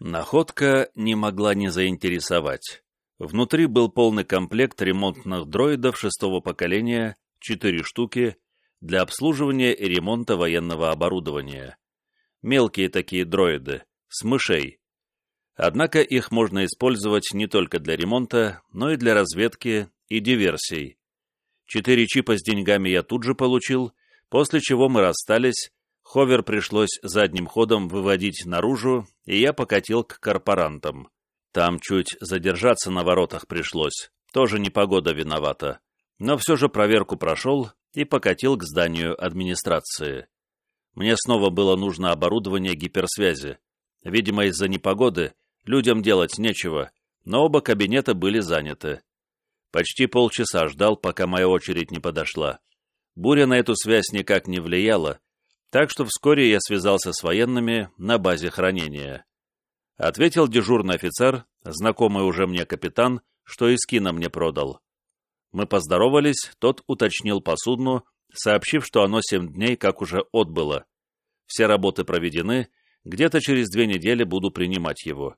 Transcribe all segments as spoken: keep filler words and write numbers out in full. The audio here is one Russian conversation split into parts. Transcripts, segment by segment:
Находка не могла не заинтересовать. Внутри был полный комплект ремонтных дроидов шестого поколения, четыре штуки, для обслуживания и ремонта военного оборудования. Мелкие такие дроиды, с мышей. Однако их можно использовать не только для ремонта, но и для разведки и диверсий. Четыре чипа с деньгами я тут же получил, после чего мы расстались, ховер пришлось задним ходом выводить наружу, и я покатил к корпорантам. Там чуть задержаться на воротах пришлось, тоже непогода виновата. Но все же проверку прошел и покатил к зданию администрации. Мне снова было нужно оборудование гиперсвязи. Видимо, из-за непогоды людям делать нечего, но оба кабинета были заняты. Почти полчаса ждал, пока моя очередь не подошла. Буря на эту связь никак не влияла, так что вскоре я связался с военными на базе хранения. Ответил дежурный офицер, знакомый уже мне капитан, что и скина мне продал. Мы поздоровались, тот уточнил по судну, сообщив, что оно семь дней как уже отбыло. Все работы проведены, где-то через две недели буду принимать его.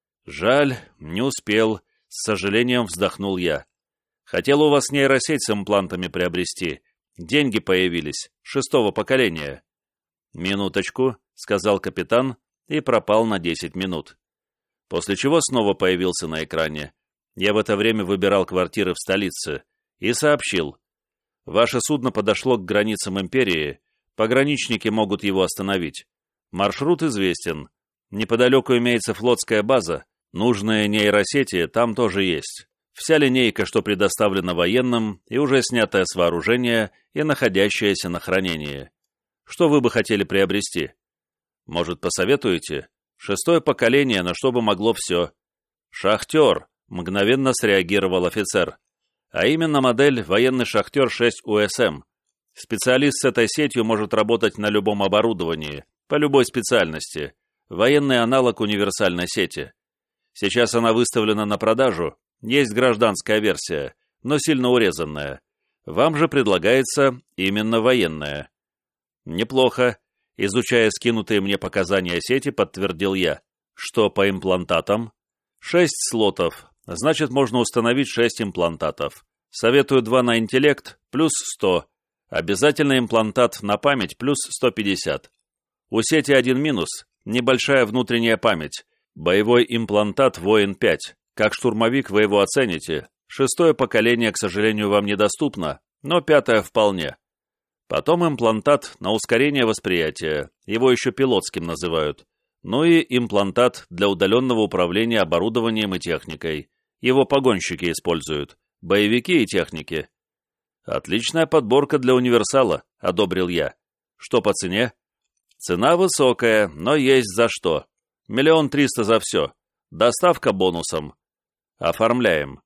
Жаль, не успел, с сожалением вздохнул я. Хотел у вас нейросеть с имплантами приобрести. Деньги появились, шестого поколения. «Минуточку», — сказал капитан и пропал на десять минут. После чего снова появился на экране. Я в это время выбирал квартиры в столице и сообщил. «Ваше судно подошло к границам империи, пограничники могут его остановить. Маршрут известен. Неподалеку имеется флотская база, нужные нейросети там тоже есть. Вся линейка, что предоставлена военным, и уже снятая с вооружения, и находящаяся на хранении. Что вы бы хотели приобрести? Может, посоветуете? Шестое поколение, на что бы могло все. Шахтер, мгновенно среагировал офицер. А именно модель военный Шахтер шесть У Эс Эм. Специалист с этой сетью может работать на любом оборудовании, по любой специальности. Военный аналог универсальной сети. Сейчас она выставлена на продажу. Есть гражданская версия, но сильно урезанная. Вам же предлагается именно военная. Неплохо. Изучая скинутые мне показания сети, подтвердил я. Что по имплантатам? Шесть слотов. Значит, можно установить шесть имплантатов. Советую два на интеллект, плюс сто. Обязательно имплантат на память, плюс сто пятьдесят. У сети один минус. Небольшая внутренняя память. Боевой имплантат воин пять. Как штурмовик вы его оцените. Шестое поколение, к сожалению, вам недоступно, но пятое вполне. Потом имплантат на ускорение восприятия, его еще пилотским называют. Ну и имплантат для удаленного управления оборудованием и техникой. Его погонщики используют, боевики и техники. Отличная подборка для универсала, одобрил я. Что по цене? Цена высокая, но есть за что. Миллион триста за все. Доставка бонусом. Оформляем.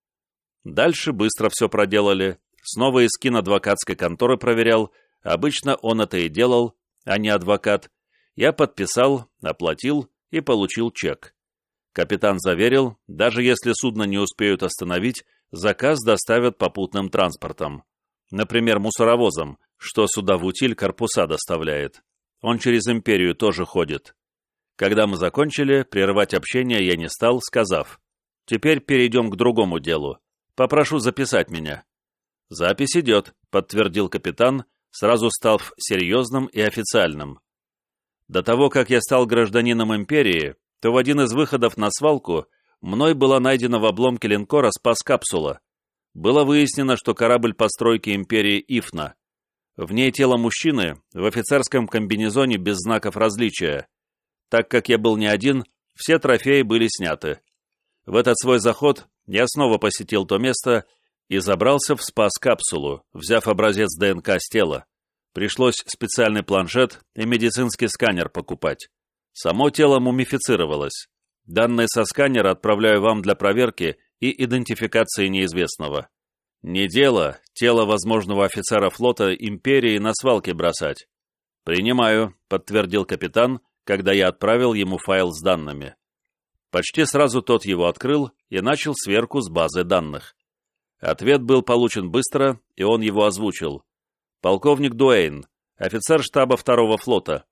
Дальше быстро все проделали. Снова и скин адвокатской конторы проверял. Обычно он это и делал, а не адвокат. Я подписал, оплатил и получил чек. Капитан заверил, даже если судно не успеют остановить, заказ доставят попутным транспортом. Например, мусоровозом, что сюда в утиль корпуса доставляет. Он через империю тоже ходит. Когда мы закончили, прерывать общение я не стал, сказав: «Теперь перейдем к другому делу. Попрошу записать меня». «Запись идет», — подтвердил капитан, сразу став серьезным и официальным. До того, как я стал гражданином империи, то в один из выходов на свалку мной была найдена в обломке линкора спас-капсула. Было выяснено, что корабль постройки империи Ифна. В ней тело мужчины в офицерском комбинезоне без знаков различия. Так как я был не один, все трофеи были сняты. В этот свой заход я снова посетил то место и забрался в спас-капсулу, взяв образец ДНК с тела. Пришлось специальный планшет и медицинский сканер покупать. Само тело мумифицировалось. Данные со сканера отправляю вам для проверки и идентификации неизвестного. Не дело тело возможного офицера флота империи на свалке бросать. «Принимаю», — подтвердил капитан, когда я отправил ему файл с данными. Почти сразу тот его открыл и начал сверку с базы данных. Ответ был получен быстро, и он его озвучил. «Полковник Дуэйн, офицер штаба второго флота.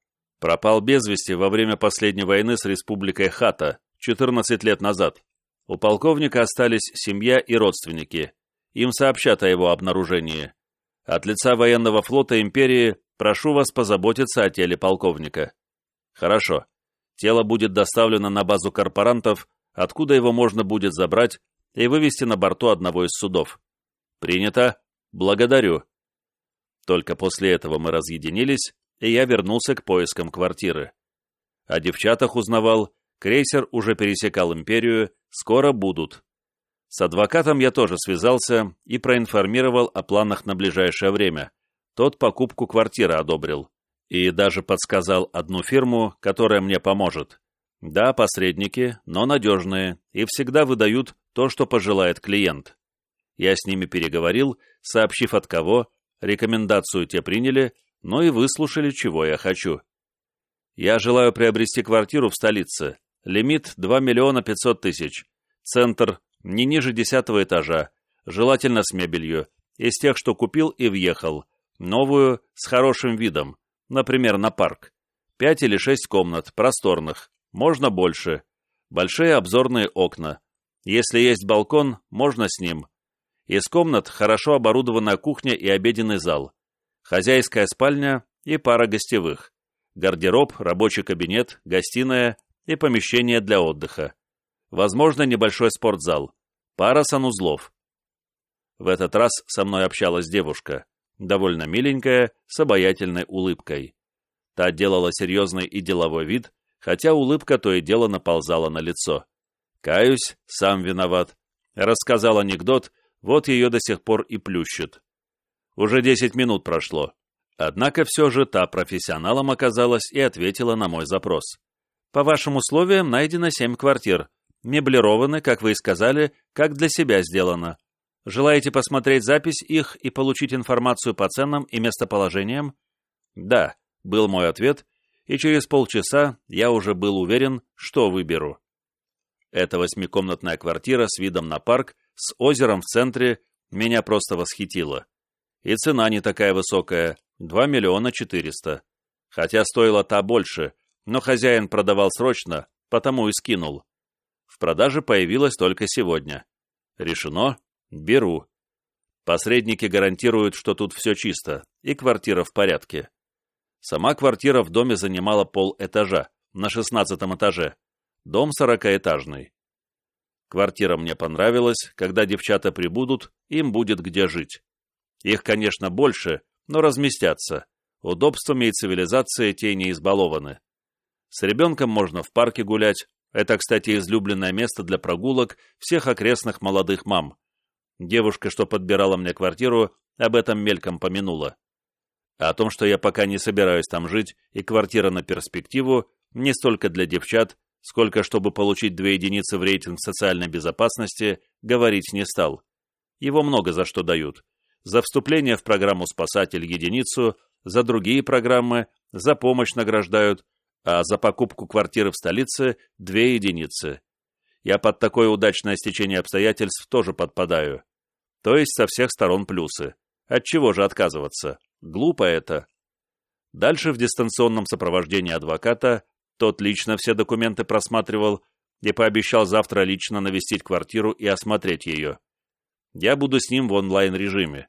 Пропал без вести во время последней войны с республикой Хата, четырнадцать лет назад. У полковника остались семья и родственники. Им сообщат о его обнаружении. От лица военного флота империи прошу вас позаботиться о теле полковника. Хорошо. Тело будет доставлено на базу корпорантов, откуда его можно будет забрать и вывести на борту одного из судов. Принято. Благодарю. Только после этого мы разъединились, и я вернулся к поискам квартиры. О девчатах узнавал, крейсер уже пересекал империю, скоро будут. С адвокатом я тоже связался и проинформировал о планах на ближайшее время. Тот покупку квартиры одобрил. И даже подсказал одну фирму, которая мне поможет. Да, посредники, но надежные, и всегда выдают то, что пожелает клиент. Я с ними переговорил, сообщив от кого, рекомендацию те приняли, но и выслушали, чего я хочу. Я желаю приобрести квартиру в столице. Лимит два миллиона пятьсот тысяч. Центр не ниже десятого этажа, желательно с мебелью, из тех, что купил и въехал. Новую, с хорошим видом, например, на парк. Пять или шесть комнат, просторных, можно больше. Большие обзорные окна. Если есть балкон, можно с ним. Из комнат хорошо оборудована кухня и обеденный зал. Хозяйская спальня и пара гостевых. Гардероб, рабочий кабинет, гостиная и помещение для отдыха. Возможно, небольшой спортзал. Пара санузлов. В этот раз со мной общалась девушка, довольно миленькая, с обаятельной улыбкой. Та делала серьезный и деловой вид, хотя улыбка то и дело наползала на лицо. Каюсь, сам виноват. Рассказал анекдот, вот ее до сих пор и плющит. Уже десять минут прошло. Однако все же та профессионалом оказалась и ответила на мой запрос. По вашим условиям найдено семь квартир. Меблированы, как вы и сказали, как для себя сделано. Желаете посмотреть запись их и получить информацию по ценам и местоположениям? Да, был мой ответ, и через полчаса я уже был уверен, что выберу. Эта восьмикомнатная квартира с видом на парк, с озером в центре, меня просто восхитила. И цена не такая высокая, два миллиона четыреста. Хотя стоила та больше, но хозяин продавал срочно, потому и скинул. В продаже появилась только сегодня. Решено? Беру. Посредники гарантируют, что тут все чисто, и квартира в порядке. Сама квартира в доме занимала полэтажа, на шестнадцатом этаже. Дом сорокаэтажный. Квартира мне понравилась, когда девчата прибудут, им будет где жить. Их, конечно, больше, но разместятся. Удобствами и цивилизацией те не избалованы. С ребенком можно в парке гулять. Это, кстати, излюбленное место для прогулок всех окрестных молодых мам. Девушка, что подбирала мне квартиру, об этом мельком помянула. А о том, что я пока не собираюсь там жить, и квартира на перспективу, не столько для девчат, сколько чтобы получить две единицы в рейтинг социальной безопасности, говорить не стал. Его много за что дают. За вступление в программу «Спасатель» единицу, за другие программы, за помощь награждают, а за покупку квартиры в столице – две единицы. Я под такое удачное стечение обстоятельств тоже подпадаю. То есть со всех сторон плюсы. Отчего же отказываться? Глупо это. Дальше в дистанционном сопровождении адвоката тот лично все документы просматривал и пообещал завтра лично навестить квартиру и осмотреть ее. Я буду с ним в онлайн-режиме.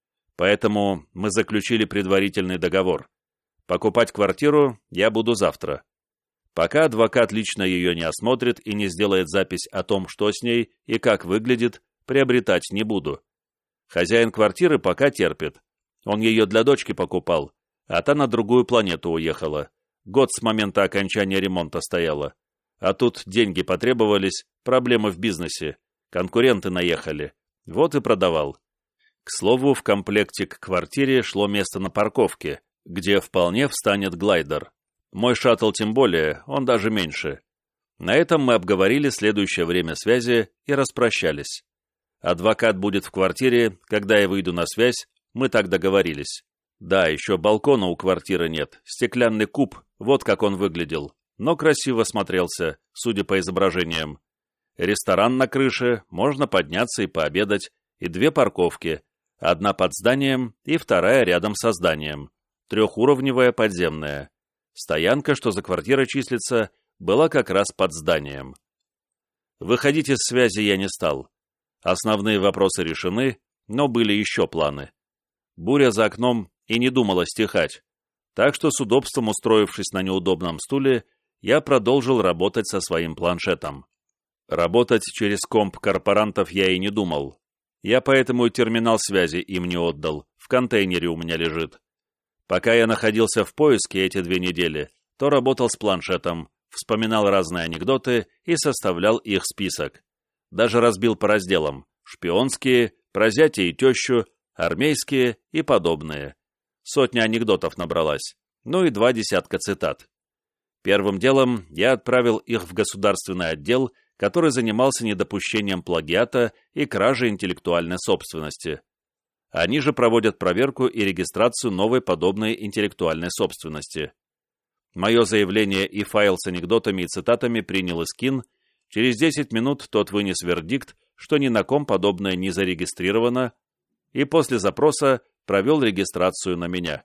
Поэтому мы заключили предварительный договор. Покупать квартиру я буду завтра. Пока адвокат лично ее не осмотрит и не сделает запись о том, что с ней и как выглядит, приобретать не буду. Хозяин квартиры пока терпит. Он ее для дочки покупал, а та на другую планету уехала. Год с момента окончания ремонта стояла. А тут деньги потребовались, проблемы в бизнесе. Конкуренты наехали. Вот и продавал. К слову, в комплекте к квартире шло место на парковке, где вполне встанет глайдер. Мой шаттл тем более, он даже меньше. На этом мы обговорили следующее время связи и распрощались. Адвокат будет в квартире, когда я выйду на связь, мы так договорились. Да, еще балкона у квартиры нет, стеклянный куб, вот как он выглядел, но красиво смотрелся, судя по изображениям. Ресторан на крыше, можно подняться и пообедать, и две парковки, одна под зданием и вторая рядом со зданием, трехуровневая подземная. Стоянка, что за квартира числится, была как раз под зданием. Выходить из связи я не стал. Основные вопросы решены, но были еще планы. Буря за окном и не думала стихать, так что с удобством устроившись на неудобном стуле, я продолжил работать со своим планшетом. Работать через комп корпорантов я и не думал. Я поэтому и терминал связи им не отдал, в контейнере у меня лежит. Пока я находился в поиске эти две недели, то работал с планшетом, вспоминал разные анекдоты и составлял их список. Даже разбил по разделам: шпионские, про зятя и тещу, армейские и подобные. Сотня анекдотов набралась, ну и два десятка цитат. Первым делом я отправил их в государственный отдел, который занимался недопущением плагиата и кражей интеллектуальной собственности. Они же проводят проверку и регистрацию новой подобной интеллектуальной собственности. Мое заявление и файл с анекдотами и цитатами принял Искин. Через десять минут тот вынес вердикт, что ни на ком подобное не зарегистрировано, и после запроса провел регистрацию на меня.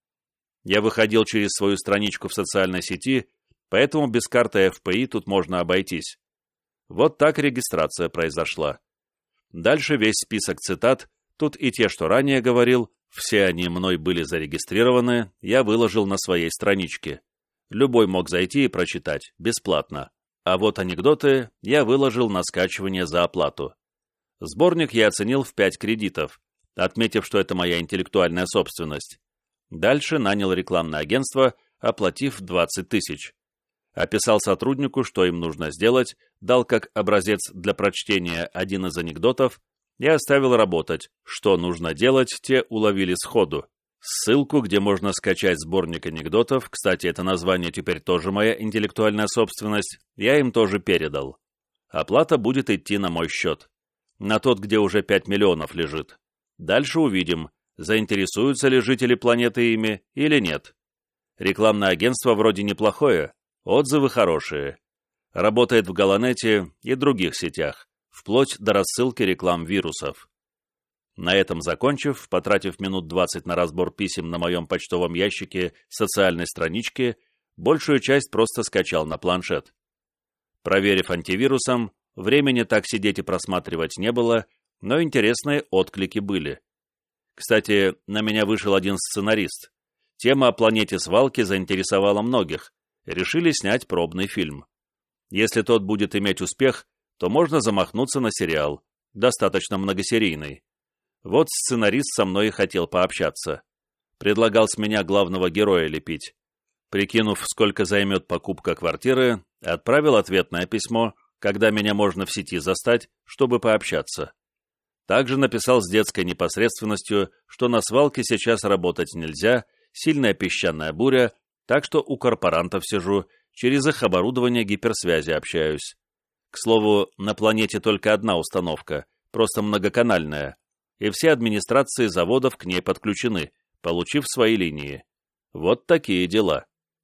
Я выходил через свою страничку в социальной сети, поэтому без карты эф пэ и тут можно обойтись. Вот так регистрация произошла. Дальше весь список цитат, тут и те, что ранее говорил, все они мной были зарегистрированы, я выложил на своей страничке. Любой мог зайти и прочитать, бесплатно. А вот анекдоты я выложил на скачивание за оплату. Сборник я оценил в пять кредитов, отметив, что это моя интеллектуальная собственность. Дальше нанял рекламное агентство, оплатив двадцать тысяч. Описал сотруднику, что им нужно сделать, дал как образец для прочтения один из анекдотов и оставил работать. Что нужно делать, те уловили сходу. Ссылку, где можно скачать сборник анекдотов, кстати, это название теперь тоже моя интеллектуальная собственность, я им тоже передал. Оплата будет идти на мой счет. На тот, где уже пять миллионов лежит. Дальше увидим, заинтересуются ли жители планеты ими или нет. Рекламное агентство вроде неплохое, отзывы хорошие. Работает в Галанете и других сетях, вплоть до рассылки реклам вирусов. На этом закончив, потратив минут двадцать на разбор писем на моем почтовом ящике социальной странички, большую часть просто скачал на планшет. Проверив антивирусом, времени так сидеть и просматривать не было, но интересные отклики были. Кстати, на меня вышел один сценарист. Тема о планете свалки заинтересовала многих. Решили снять пробный фильм. Если тот будет иметь успех, то можно замахнуться на сериал, достаточно многосерийный. Вот сценарист со мной и хотел пообщаться. Предлагал с меня главного героя лепить. Прикинув, сколько займет покупка квартиры, отправил ответное письмо, когда меня можно в сети застать, чтобы пообщаться. Также написал с детской непосредственностью, что на свалке сейчас работать нельзя, сильная песчаная буря, так что у корпорантов сижу, через их оборудование гиперсвязи общаюсь. К слову, на планете только одна установка, просто многоканальная, и все администрации заводов к ней подключены, получив свои линии. Вот такие дела.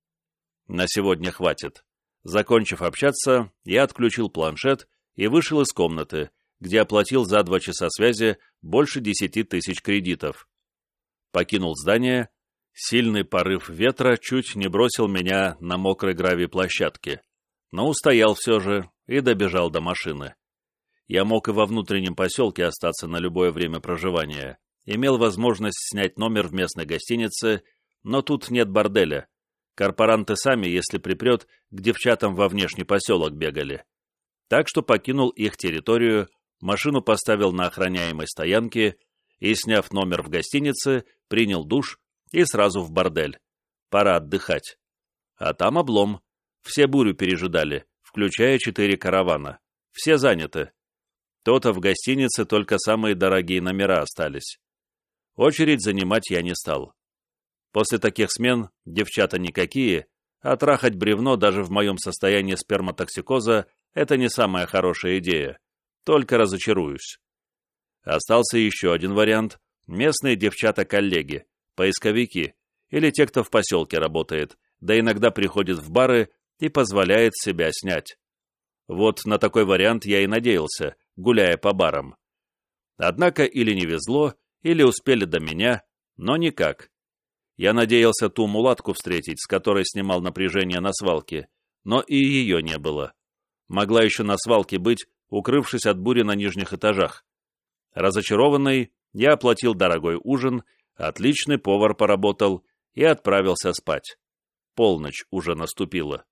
На сегодня хватит. Закончив общаться, я отключил планшет и вышел из комнаты, где оплатил за два часа связи больше десяти тысяч кредитов. Покинул здание. Сильный порыв ветра чуть не бросил меня на мокрой гравий-площадке, но устоял все же и добежал до машины. Я мог и во внутреннем поселке остаться на любое время проживания, имел возможность снять номер в местной гостинице, но тут нет борделя. Корпоранты сами, если припрет, к девчатам во внешний поселок бегали. Так что покинул их территорию, машину поставил на охраняемой стоянке и, сняв номер в гостинице, принял душ и сразу в бордель. Пора отдыхать. А там облом. Все бурю пережидали, включая четыре каравана. Все заняты. То-то в гостинице только самые дорогие номера остались. Очередь занимать я не стал. После таких смен девчата никакие, а трахать бревно даже в моем состоянии сперматоксикоза — это не самая хорошая идея. Только разочаруюсь. Остался еще один вариант — местные девчата-коллеги, поисковики или те, кто в поселке работает, да иногда приходит в бары и позволяет себя снять. Вот на такой вариант я и надеялся, гуляя по барам. Однако или не везло, или успели до меня, но никак. Я надеялся ту мулатку встретить, с которой снимал напряжение на свалке, но и ее не было. Могла еще на свалке быть, укрывшись от бури на нижних этажах. Разочарованный, я оплатил дорогой ужин, отличный повар поработал и отправился спать. Полночь уже наступила.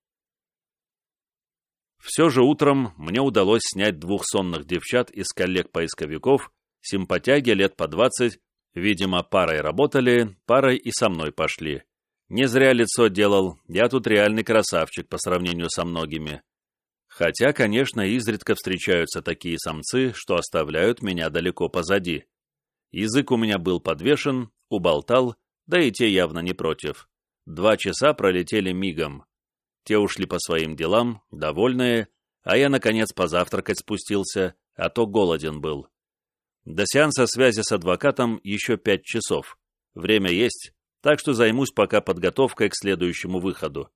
Все же утром мне удалось снять двух сонных девчат из коллег-поисковиков, симпатяги лет по двадцать, видимо, парой работали, парой и со мной пошли. Не зря лицо делал, я тут реальный красавчик по сравнению со многими. Хотя, конечно, изредка встречаются такие самцы, что оставляют меня далеко позади. Язык у меня был подвешен, уболтал, да и те явно не против. Два часа пролетели мигом. Те ушли по своим делам, довольные, а я, наконец, позавтракать спустился, а то голоден был. До сеанса связи с адвокатом еще пять часов. Время есть, так что займусь пока подготовкой к следующему выходу.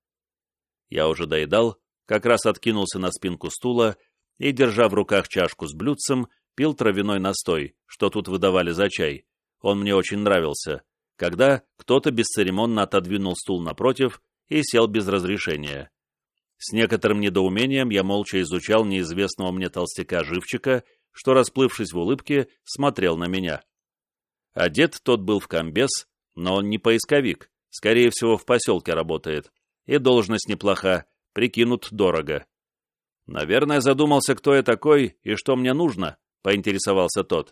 Я уже доедал, как раз откинулся на спинку стула и, держа в руках чашку с блюдцем, пил травяной настой, что тут выдавали за чай. Он мне очень нравился, когда кто-то бесцеремонно отодвинул стул напротив и сел без разрешения. С некоторым недоумением я молча изучал неизвестного мне толстяка-живчика, что, расплывшись в улыбке, смотрел на меня. Одет тот был в комбез, но он не поисковик, скорее всего, в поселке работает, и должность неплоха, прикинут дорого. «Наверное, задумался, кто я такой и что мне нужно», — поинтересовался тот.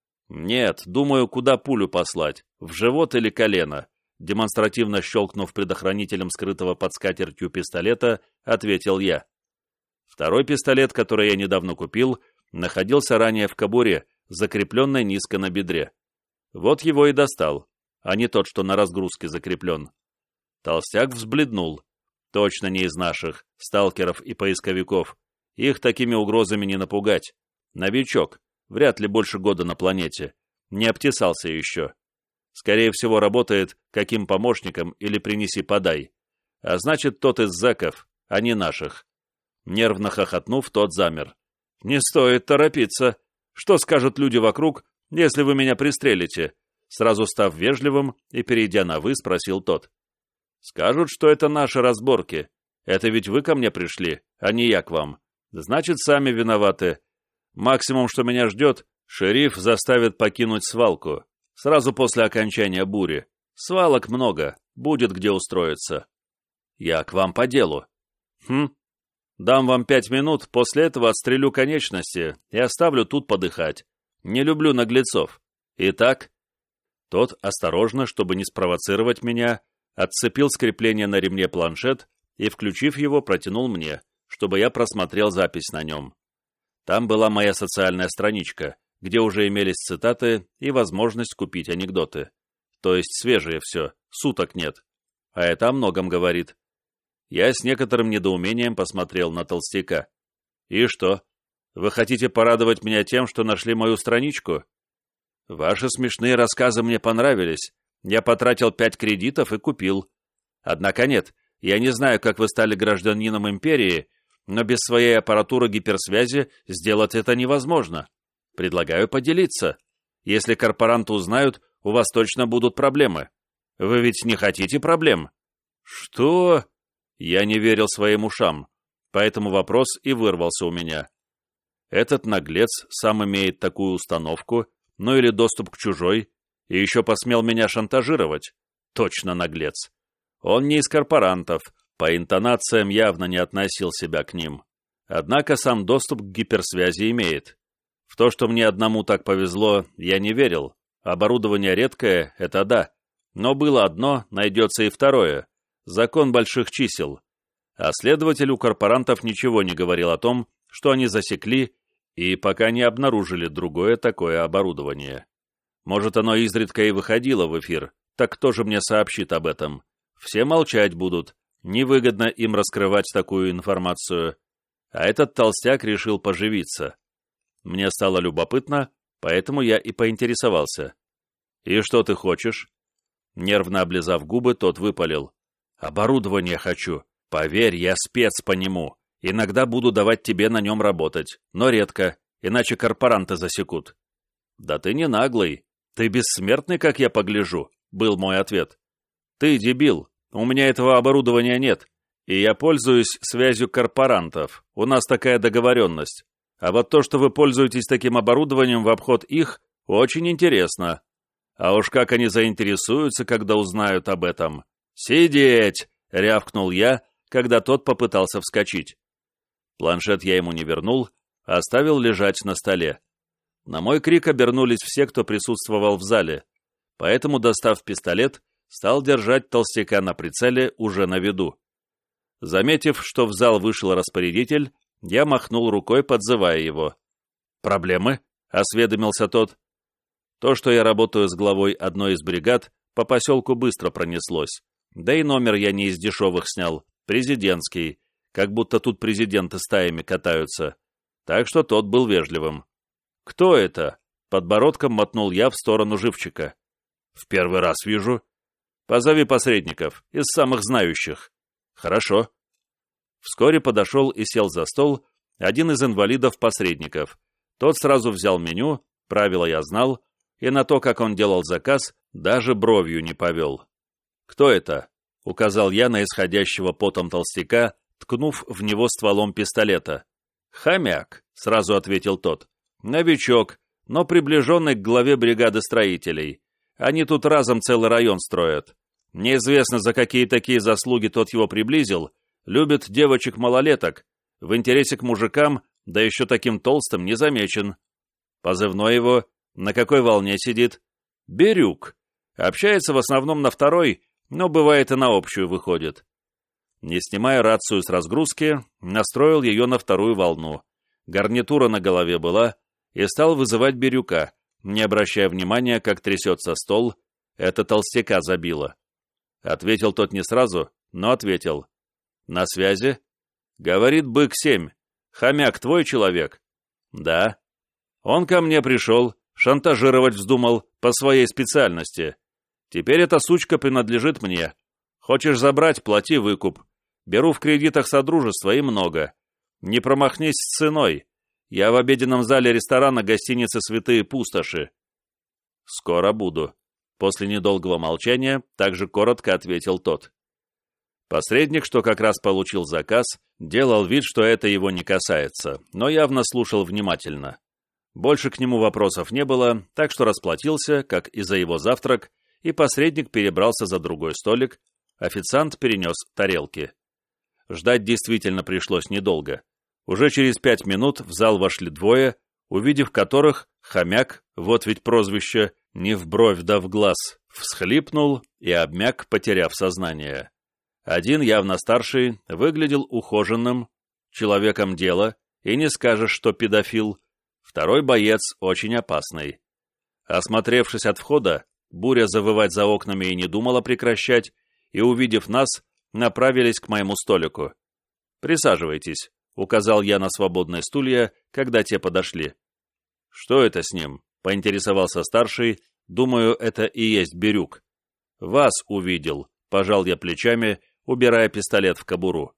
«Нет, думаю, куда пулю послать, в живот или колено», демонстративно щелкнув предохранителем скрытого под скатертью пистолета, ответил я. Второй пистолет, который я недавно купил, находился ранее в кобуре, закрепленной низко на бедре. Вот его и достал, а не тот, что на разгрузке закреплен. Толстяк взбледнул. Точно не из наших, сталкеров и поисковиков. Их такими угрозами не напугать. Новичок, вряд ли больше года на планете. Не обтесался еще. Скорее всего, работает каким помощником или принеси-подай. А значит, тот из зэков, а не наших. Нервно хохотнув, тот замер. «Не стоит торопиться. Что скажут люди вокруг, если вы меня пристрелите?» Сразу став вежливым и перейдя на «вы», спросил тот. «Скажут, что это наши разборки. Это ведь вы ко мне пришли, а не я к вам. Значит, сами виноваты. Максимум, что меня ждет, шериф заставит покинуть свалку. Сразу после окончания бури. Свалок много, будет где устроиться. Я к вам по делу. Хм. Дам вам пять минут, после этого отстрелю конечности и оставлю тут подыхать. Не люблю наглецов. Итак...» Тот, осторожно, чтобы не спровоцировать меня, отцепил с крепления на ремне планшет и, включив его, протянул мне, чтобы я просмотрел запись на нем. Там была моя социальная страничка, где уже имелись цитаты и возможность купить анекдоты. То есть свежие все, суток нет. А это о многом говорит. Я с некоторым недоумением посмотрел на толстяка. «И что? Вы хотите порадовать меня тем, что нашли мою страничку? Ваши смешные рассказы мне понравились. Я потратил пять кредитов и купил. Однако нет, я не знаю, как вы стали гражданином империи, но без своей аппаратуры гиперсвязи сделать это невозможно. Предлагаю поделиться. Если корпоранты узнают, у вас точно будут проблемы. Вы ведь не хотите проблем?» «Что?» Я не верил своим ушам, поэтому вопрос и вырвался у меня. Этот наглец сам имеет такую установку, ну или доступ к чужой, и еще посмел меня шантажировать. Точно наглец. Он не из корпорантов, по интонациям явно не относил себя к ним. Однако сам доступ к гиперсвязи имеет. В то, что мне одному так повезло, я не верил. Оборудование редкое — это да. Но было одно, найдется и второе. Закон больших чисел. А следователь у корпорантов ничего не говорил о том, что они засекли и пока не обнаружили другое такое оборудование. Может, оно изредка и выходило в эфир, так кто же мне сообщит об этом? Все молчать будут, невыгодно им раскрывать такую информацию. А этот толстяк решил поживиться. Мне стало любопытно, поэтому я и поинтересовался. «И что ты хочешь?» Нервно облизав губы, тот выпалил. «Оборудование хочу. Поверь, я спец по нему. Иногда буду давать тебе на нем работать, но редко, иначе корпоранты засекут». «Да ты не наглый. Ты бессмертный, как я погляжу», — был мой ответ. Ты дебил, у меня этого оборудования нет, и я пользуюсь связью корпорантов, у нас такая договоренность. А вот то, что вы пользуетесь таким оборудованием в обход их, очень интересно. А уж как они заинтересуются, когда узнают об этом. «Сидеть!» — рявкнул я, когда тот попытался вскочить. Планшет я ему не вернул, а оставил лежать на столе. На мой крик обернулись все, кто присутствовал в зале, поэтому, достав пистолет, стал держать толстяка на прицеле уже на виду. Заметив, что в зал вышел распорядитель, я махнул рукой, подзывая его. «Проблемы?» — осведомился тот. То, что я работаю с главой одной из бригад, по поселку быстро пронеслось. Да и номер я не из дешевых снял, президентский, как будто тут президенты стаями катаются. Так что тот был вежливым. «Кто это?» — подбородком мотнул я в сторону живчика. «В первый раз вижу. Позови посредников, из самых знающих». «Хорошо». Вскоре подошел и сел за стол один из инвалидов-посредников. Тот сразу взял меню, правила я знал, и на то, как он делал заказ, даже бровью не повел. «Кто это?» — указал я на исходящего потом толстяка, ткнув в него стволом пистолета. «Хомяк», — сразу ответил тот. «Новичок, но приближенный к главе бригады строителей. Они тут разом целый район строят. Неизвестно, за какие такие заслуги тот его приблизил. Любит девочек-малолеток. В интересе к мужикам, да еще таким толстым, не замечен. Позывной его, на какой волне сидит? Бирюк. Общается в основном на второй, но бывает и на общую выходит». Не снимая рацию с разгрузки, настроил ее на вторую волну. Гарнитура на голове была, и стал вызывать Бирюка, не обращая внимания, как трясется стол. Это толстяка забило. Ответил тот не сразу, но ответил. «На связи?» «Говорит Бык-семь. Хомяк твой человек?» «Да». «Он ко мне пришел, шантажировать вздумал по своей специальности. Теперь эта сучка принадлежит мне. Хочешь забрать — плати выкуп. Беру в кредитах содружества и много. Не промахнись с ценой. Я в обеденном зале ресторана гостиницы «Святые Пустоши». «Скоро буду». После недолгого молчания также коротко ответил тот. Посредник, что как раз получил заказ, делал вид, что это его не касается, но явно слушал внимательно. Больше к нему вопросов не было, так что расплатился, как и за его завтрак, и посредник перебрался за другой столик, официант перенес тарелки. Ждать действительно пришлось недолго. Уже через пять минут в зал вошли двое, увидев которых хомяк, вот ведь прозвище, не в бровь да в глаз, всхлипнул и обмяк, потеряв сознание. Один, явно старший, выглядел ухоженным, человеком дела, и не скажешь, что педофил. Второй боец очень опасный. Осмотревшись от входа, буря завывать за окнами и не думала прекращать, и, увидев нас, направились к моему столику. «Присаживайтесь», — указал я на свободные стулья, когда те подошли. «Что это с ним?» — поинтересовался старший. «Думаю, это и есть Бирюк». «Вас увидел», — пожал я плечами, убирая пистолет в кобуру.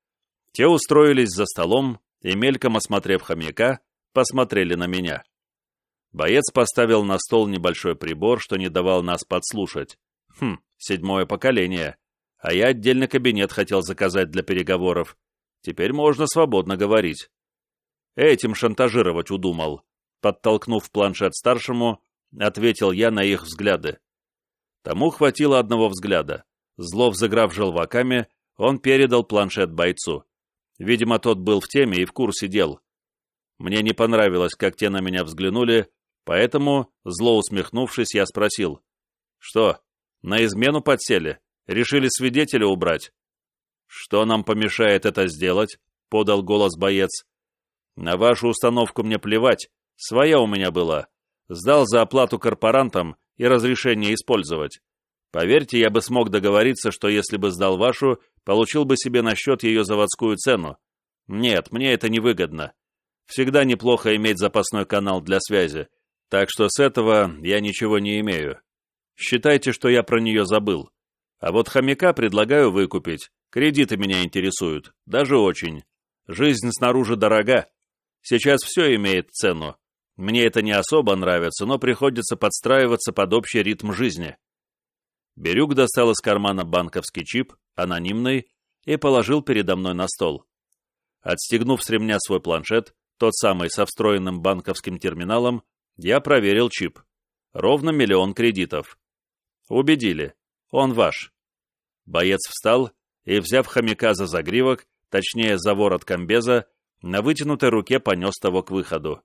Те устроились за столом и, мельком осмотрев хомяка, посмотрели на меня. Боец поставил на стол небольшой прибор, что не давал нас подслушать. Хм, седьмое поколение. А я отдельный кабинет хотел заказать для переговоров. Теперь можно свободно говорить. Этим шантажировать удумал. Подтолкнув планшет старшему, ответил я на их взгляды. Тому хватило одного взгляда. Зло взыграв желваками, он передал планшет бойцу. Видимо, тот был в теме и в курсе дел. Мне не понравилось, как те на меня взглянули, поэтому, зло усмехнувшись, я спросил. «Что, на измену подсели? Решили свидетеля убрать?» «Что нам помешает это сделать?» — подал голос боец. «На вашу установку мне плевать, своя у меня была. Сдал за оплату корпорантам и разрешение использовать. Поверьте, я бы смог договориться, что если бы сдал вашу, получил бы себе на счет ее заводскую цену. Нет, мне это невыгодно. Всегда неплохо иметь запасной канал для связи, так что с этого я ничего не имею. Считайте, что я про нее забыл. А вот хомяка предлагаю выкупить. Кредиты меня интересуют, даже очень. Жизнь снаружи дорога. Сейчас все имеет цену. Мне это не особо нравится, но приходится подстраиваться под общий ритм жизни». Бирюк достал из кармана банковский чип, анонимный, и положил передо мной на стол. Отстегнув с ремня свой планшет, тот самый со встроенным банковским терминалом, я проверил чип. Ровно миллион кредитов. Убедили. Он ваш. Боец встал и, взяв хомяка за загривок, точнее за ворот комбеза, на вытянутой руке понес того к выходу.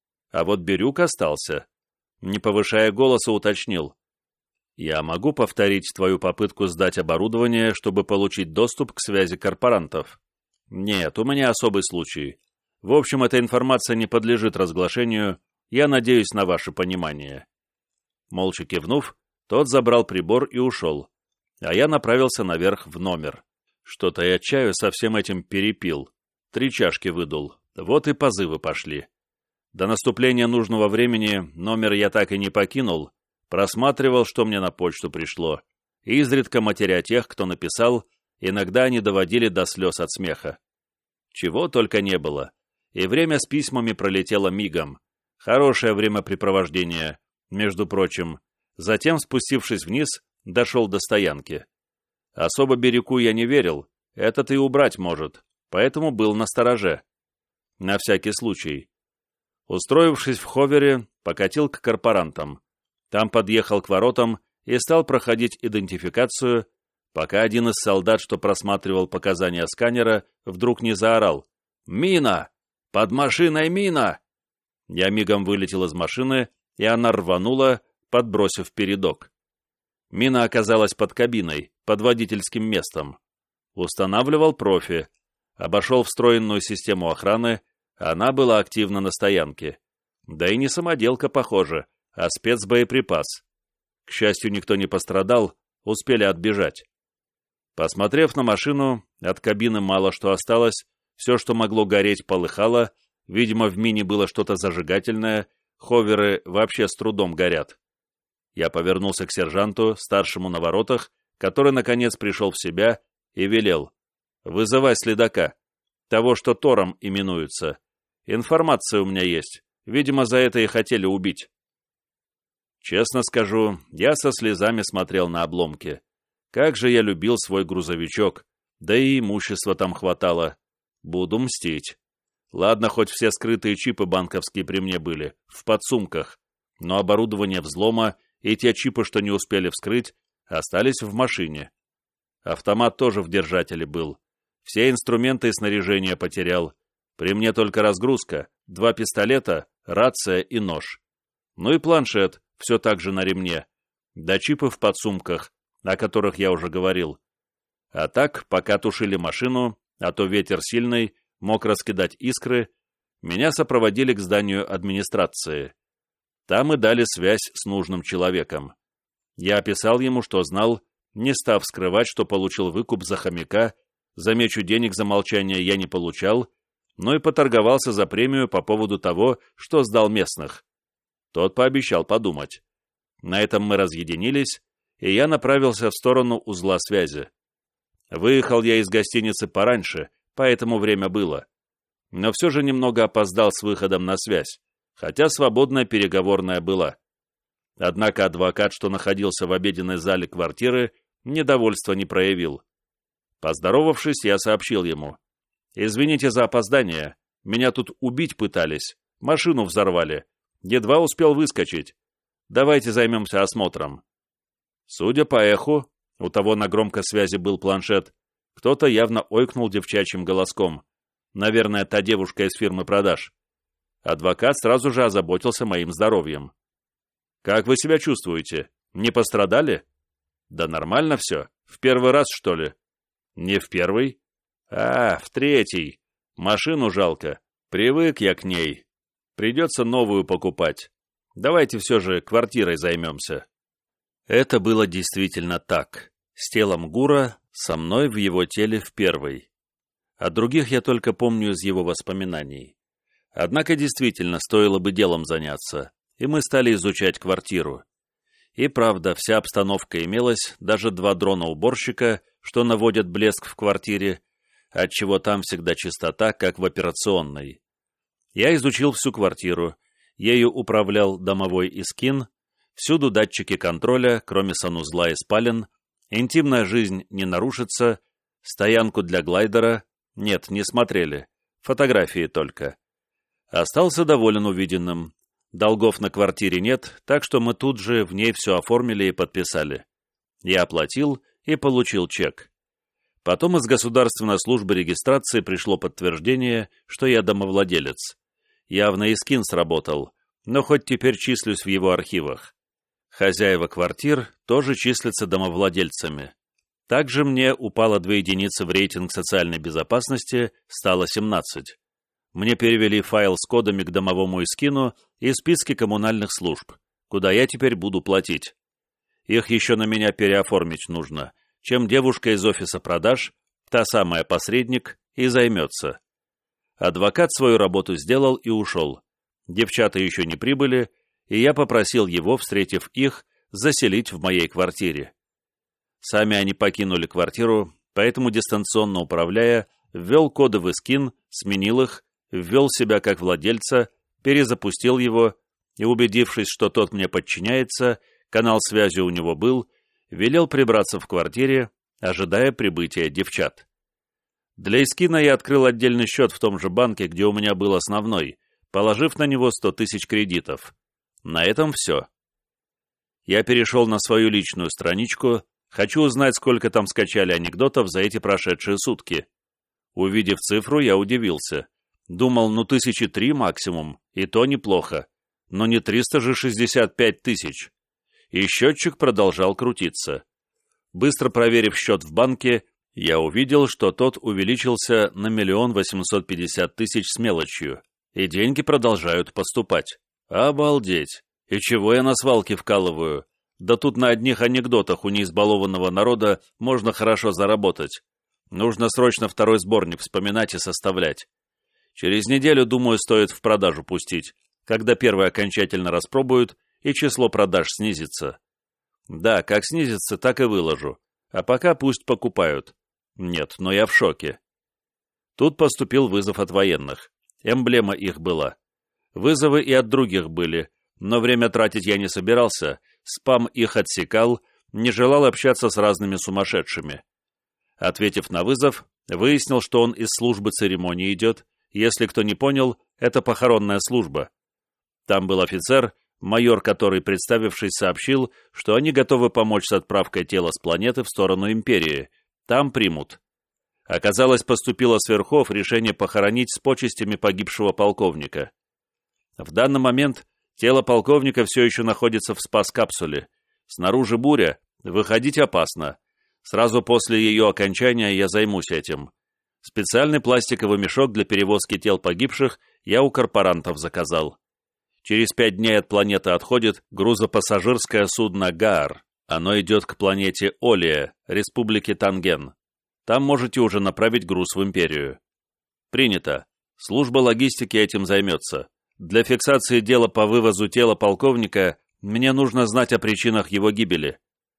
А вот Бирюк остался. Не повышая голоса, уточнил. «Я могу повторить твою попытку сдать оборудование, чтобы получить доступ к связи корпорантов?» «Нет, у меня особый случай. В общем, эта информация не подлежит разглашению. Я надеюсь на ваше понимание». Молча кивнув, тот забрал прибор и ушел, а я направился наверх в номер. Что-то я чаю со всем этим перепил. Три чашки выдул. Вот и позывы пошли. До наступления нужного времени номер я так и не покинул, просматривал, что мне на почту пришло, и изредка матеря тех, кто написал, иногда они доводили до слез от смеха. Чего только не было. И время с письмами пролетело мигом. Хорошее времяпрепровождение, между прочим. Затем, спустившись вниз, дошел до стоянки. Особо Бирюку я не верил, этот и убрать может, поэтому был настороже. На всякий случай. Устроившись в ховере, покатил к корпорантам. Там подъехал к воротам и стал проходить идентификацию, пока один из солдат, что просматривал показания сканера, вдруг не заорал: «Мина! Под машиной мина!» Я мигом вылетел из машины, и она рванула, подбросив передок. Мина оказалась под кабиной, под водительским местом. Устанавливал профи. Обошел встроенную систему охраны, она была активна на стоянке. Да и не самоделка, похоже, а спецбоеприпас. К счастью, никто не пострадал, успели отбежать. Посмотрев на машину, от кабины мало что осталось, все, что могло гореть, полыхало, видимо, в мине было что-то зажигательное, ховеры вообще с трудом горят. Я повернулся к сержанту, старшему на воротах, который, наконец, пришел в себя и велел: «Вызывай следака, того, что Тором именуется. Информация у меня есть, видимо, за это и хотели убить». Честно скажу, я со слезами смотрел на обломки. Как же я любил свой грузовичок, да и имущества там хватало. Буду мстить. Ладно, хоть все скрытые чипы банковские при мне были, в подсумках, но оборудование взлома и те чипы, что не успели вскрыть, остались в машине. Автомат тоже в держателе был. Все инструменты и снаряжение потерял. При мне только разгрузка, два пистолета, рация и нож. Ну и планшет, все так же на ремне. Да чипы в подсумках, о которых я уже говорил. А так, пока тушили машину, а то ветер сильный, мог раскидать искры, меня сопроводили к зданию администрации. Там и дали связь с нужным человеком. Я описал ему, что знал, не став скрывать, что получил выкуп за хомяка, замечу, денег за молчание я не получал, но и поторговался за премию по поводу того, что сдал местных. Тот пообещал подумать. На этом мы разъединились, и я направился в сторону узла связи. Выехал я из гостиницы пораньше, поэтому время было. Но все же немного опоздал с выходом на связь, хотя свободная переговорная была. Однако адвокат, что находился в обеденной зале квартиры, недовольства не проявил. Поздоровавшись, я сообщил ему: «Извините за опоздание, меня тут убить пытались, машину взорвали, едва успел выскочить. Давайте займемся осмотром». Судя по эху, у того на громкой связи был планшет, кто-то явно ойкнул девчачьим голоском. Наверное, та девушка из фирмы продаж. Адвокат сразу же озаботился моим здоровьем. «Как вы себя чувствуете? Не пострадали?» «Да нормально все. В первый раз, что ли?» «Не в первый?» «А, в третий. Машину жалко. Привык я к ней. Придется новую покупать. Давайте все же квартирой займемся». Это было действительно так. С телом Гура, со мной в его теле в первой. От других я только помню из его воспоминаний. Однако действительно стоило бы делом заняться, и мы стали изучать квартиру. И правда, вся обстановка имелась, даже два дрона-уборщика, что наводят блеск в квартире, отчего там всегда чистота, как в операционной. Я изучил всю квартиру, ею управлял домовой Искин, Всюду датчики контроля, кроме санузла и спален, интимная жизнь не нарушится, стоянку для глайдера нет, не смотрели, фотографии только. Остался доволен увиденным. Долгов на квартире нет, так что мы тут же в ней все оформили и подписали. Я оплатил и получил чек. Потом из Государственной службы регистрации пришло подтверждение, что я домовладелец. Явно и скин сработал, но хоть теперь числюсь в его архивах. Хозяева квартир тоже числятся домовладельцами. Также мне упало две единицы в рейтинг социальной безопасности, стало семнадцать. Мне перевели файл с кодами к домовому искину и списки коммунальных служб, куда я теперь буду платить. Их еще на меня переоформить нужно, чем девушка из офиса продаж, та самая посредник, и займется. Адвокат свою работу сделал и ушел. Девчата еще не прибыли, и я попросил его, встретив их, заселить в моей квартире. Сами они покинули квартиру, поэтому, дистанционно управляя, ввел коды в искин, сменил их, ввел себя как владельца, перезапустил его и, убедившись, что тот мне подчиняется, канал связи у него был, велел прибраться в квартире, ожидая прибытия девчат. Для искина я открыл отдельный счет в том же банке, где у меня был основной, положив на него сто тысяч кредитов. На этом все. Я перешел на свою личную страничку, хочу узнать, сколько там скачали анекдотов за эти прошедшие сутки. Увидев цифру, я удивился. Думал, ну тысячи три максимум, и то неплохо. Но не триста же шестьдесят пять тысяч. И счетчик продолжал крутиться. Быстро проверив счет в банке, я увидел, что тот увеличился на миллион восемьсот пятьдесят тысяч с мелочью, и деньги продолжают поступать. Обалдеть! И чего я на свалке вкалываю? Да тут на одних анекдотах у неизбалованного народа можно хорошо заработать. Нужно срочно второй сборник вспоминать и составлять. Через неделю, думаю, стоит в продажу пустить, когда первый окончательно распробуют и число продаж снизится. Да, как снизится, так и выложу. А пока пусть покупают. Нет, но я в шоке. Тут поступил вызов от военных. Эмблема их была. Вызовы и от других были, но время тратить я не собирался, спам их отсекал, не желал общаться с разными сумасшедшими. Ответив на вызов, выяснил, что он из службы церемонии идет. Если кто не понял, это похоронная служба. Там был офицер, майор, который, представившись, сообщил, что они готовы помочь с отправкой тела с планеты в сторону Империи. Там примут. Оказалось, поступило с верхов решение похоронить с почестями погибшего полковника. В данный момент тело полковника все еще находится в спас-капсуле. Снаружи буря, выходить опасно. Сразу после ее окончания я займусь этим. Специальный пластиковый мешок для перевозки тел погибших я у корпорантов заказал. Через пять дней от планеты отходит грузопассажирское судно «Гаар». Оно идет к планете Олия, республике Танген. Там можете уже направить груз в Империю. Принято. Служба логистики этим займется. Для фиксации дела по вывозу тела полковника мне нужно знать о причинах его гибели.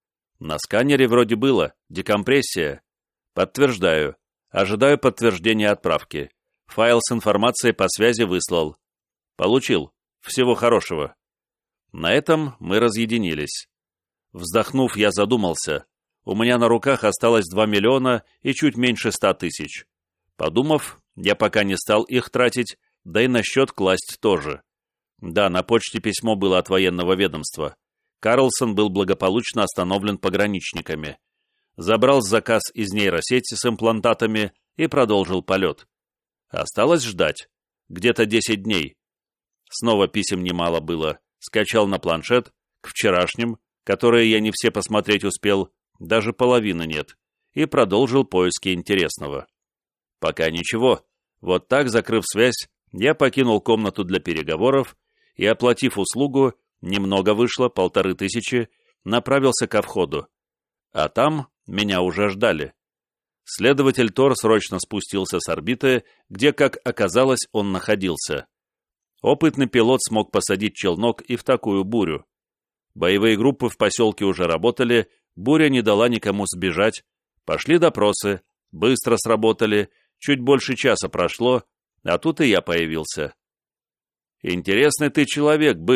На сканере вроде было. Декомпрессия. Подтверждаю. Ожидаю подтверждения отправки. Файл с информацией по связи выслал. Получил. Всего хорошего. На этом мы разъединились. Вздохнув, я задумался. У меня на руках осталось два миллиона и чуть меньше ста тысяч. Подумав, я пока не стал их тратить, да и на счет класть тоже. Да, на почте письмо было от военного ведомства. Карлсон был благополучно остановлен пограничниками. Забрал заказ из нейросети с имплантатами и продолжил полет. Осталось ждать. Где-то десять дней. Снова писем немало было. Скачал на планшет, к вчерашним, которые я не все посмотреть успел, даже половины нет, и продолжил поиски интересного. Пока ничего. Вот так, закрыв связь, я покинул комнату для переговоров и, оплатив услугу, немного вышло, полторы тысячи, направился ко входу. А там меня уже ждали. Следователь Тор срочно спустился с орбиты, где, как оказалось, он находился. Опытный пилот смог посадить челнок и в такую бурю. Боевые группы в поселке уже работали, буря не дала никому сбежать. Пошли допросы, быстро сработали, чуть больше часа прошло, а тут и я появился. «Интересный ты человек, бык»,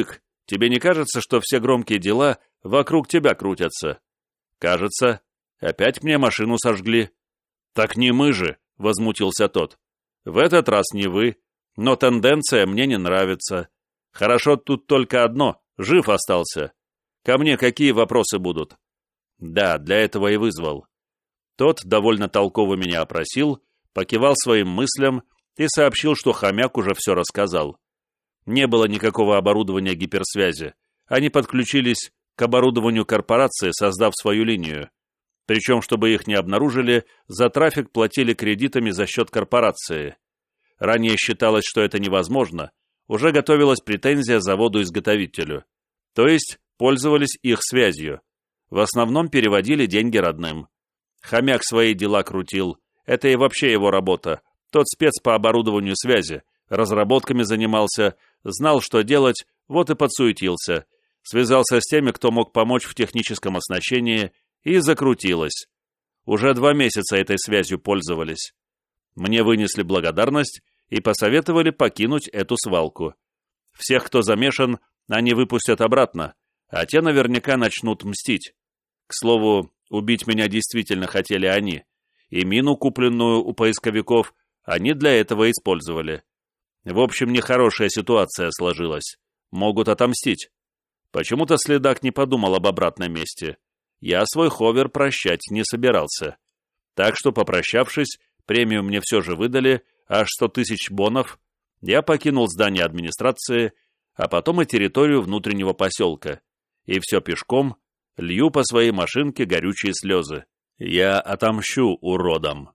Тебе не кажется, что все громкие дела вокруг тебя крутятся?» «Кажется. Опять мне машину сожгли». «Так не мы же», — возмутился тот. «В этот раз не вы, но тенденция мне не нравится. Хорошо тут только одно, жив остался. Ко мне какие вопросы будут?» «Да, для этого и вызвал». Тот довольно толково меня опросил, покивал своим мыслям и сообщил, что хомяк уже все рассказал. Не было никакого оборудования гиперсвязи. Они подключились к оборудованию корпорации, создав свою линию. Причем, чтобы их не обнаружили, за трафик платили кредитами за счет корпорации. Ранее считалось, что это невозможно, уже готовилась претензия заводу-изготовителю. То есть пользовались их связью. В основном переводили деньги родным. Хомяк свои дела крутил. Это и вообще его работа. Тот спец по оборудованию связи. Разработками занимался, знал, что делать, вот и подсуетился. Связался с теми, кто мог помочь в техническом оснащении, и закрутилось. Уже два месяца этой связью пользовались. Мне вынесли благодарность и посоветовали покинуть эту свалку. Всех, кто замешан, они выпустят обратно, а те наверняка начнут мстить. К слову, убить меня действительно хотели они, и мину, купленную у поисковиков, они для этого использовали. В общем, нехорошая ситуация сложилась. Могут отомстить. Почему-то следак не подумал об обратном месте. Я свой ховер прощать не собирался. Так что, попрощавшись, премию мне все же выдали, аж сто тысяч бонов. Я покинул здание администрации, а потом и территорию внутреннего поселка. И все пешком, лью по своей машинке горючие слезы. Я отомщу уродам.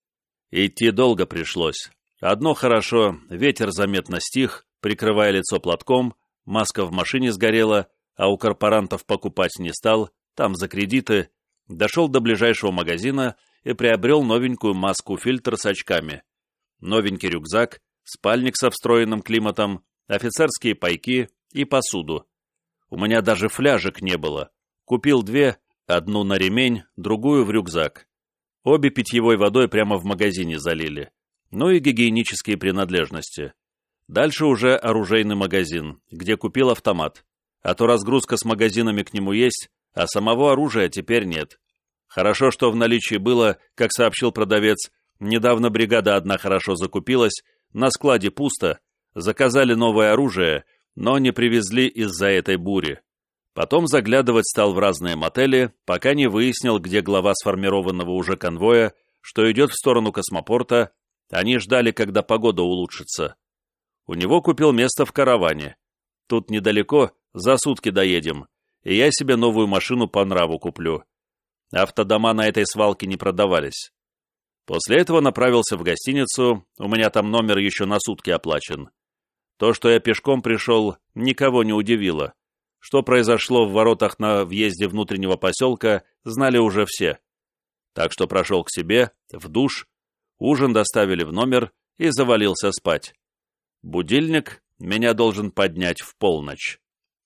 Идти долго пришлось. Одно хорошо, ветер заметно стих, прикрывая лицо платком, маска в машине сгорела, а у корпорантов покупать не стал, там за кредиты, дошел до ближайшего магазина и приобрел новенькую маску-фильтр с очками, новенький рюкзак, спальник со встроенным климатом, офицерские пайки и посуду. У меня даже фляжек не было. Купил две, одну на ремень, другую в рюкзак. Обе питьевой водой прямо в магазине залили. Ну и гигиенические принадлежности. Дальше уже оружейный магазин, где купил автомат. А то разгрузка с магазинами к нему есть, а самого оружия теперь нет. Хорошо, что в наличии было, как сообщил продавец, недавно бригада одна хорошо закупилась, на складе пусто, заказали новое оружие, но не привезли из-за этой бури. Потом заглядывать стал в разные мотели, пока не выяснил, где глава сформированного уже конвоя, что идет в сторону космопорта. Они ждали, когда погода улучшится. У него купил место в караване. Тут недалеко, за сутки доедем, и я себе новую машину по нраву куплю. Автодома на этой свалке не продавались. После этого направился в гостиницу, у меня там номер еще на сутки оплачен. То, что я пешком пришел, никого не удивило. Что произошло в воротах на въезде внутреннего поселка, знали уже все. Так что прошел к себе, в душ, ужин доставили в номер и завалился спать. Будильник меня должен поднять в полночь.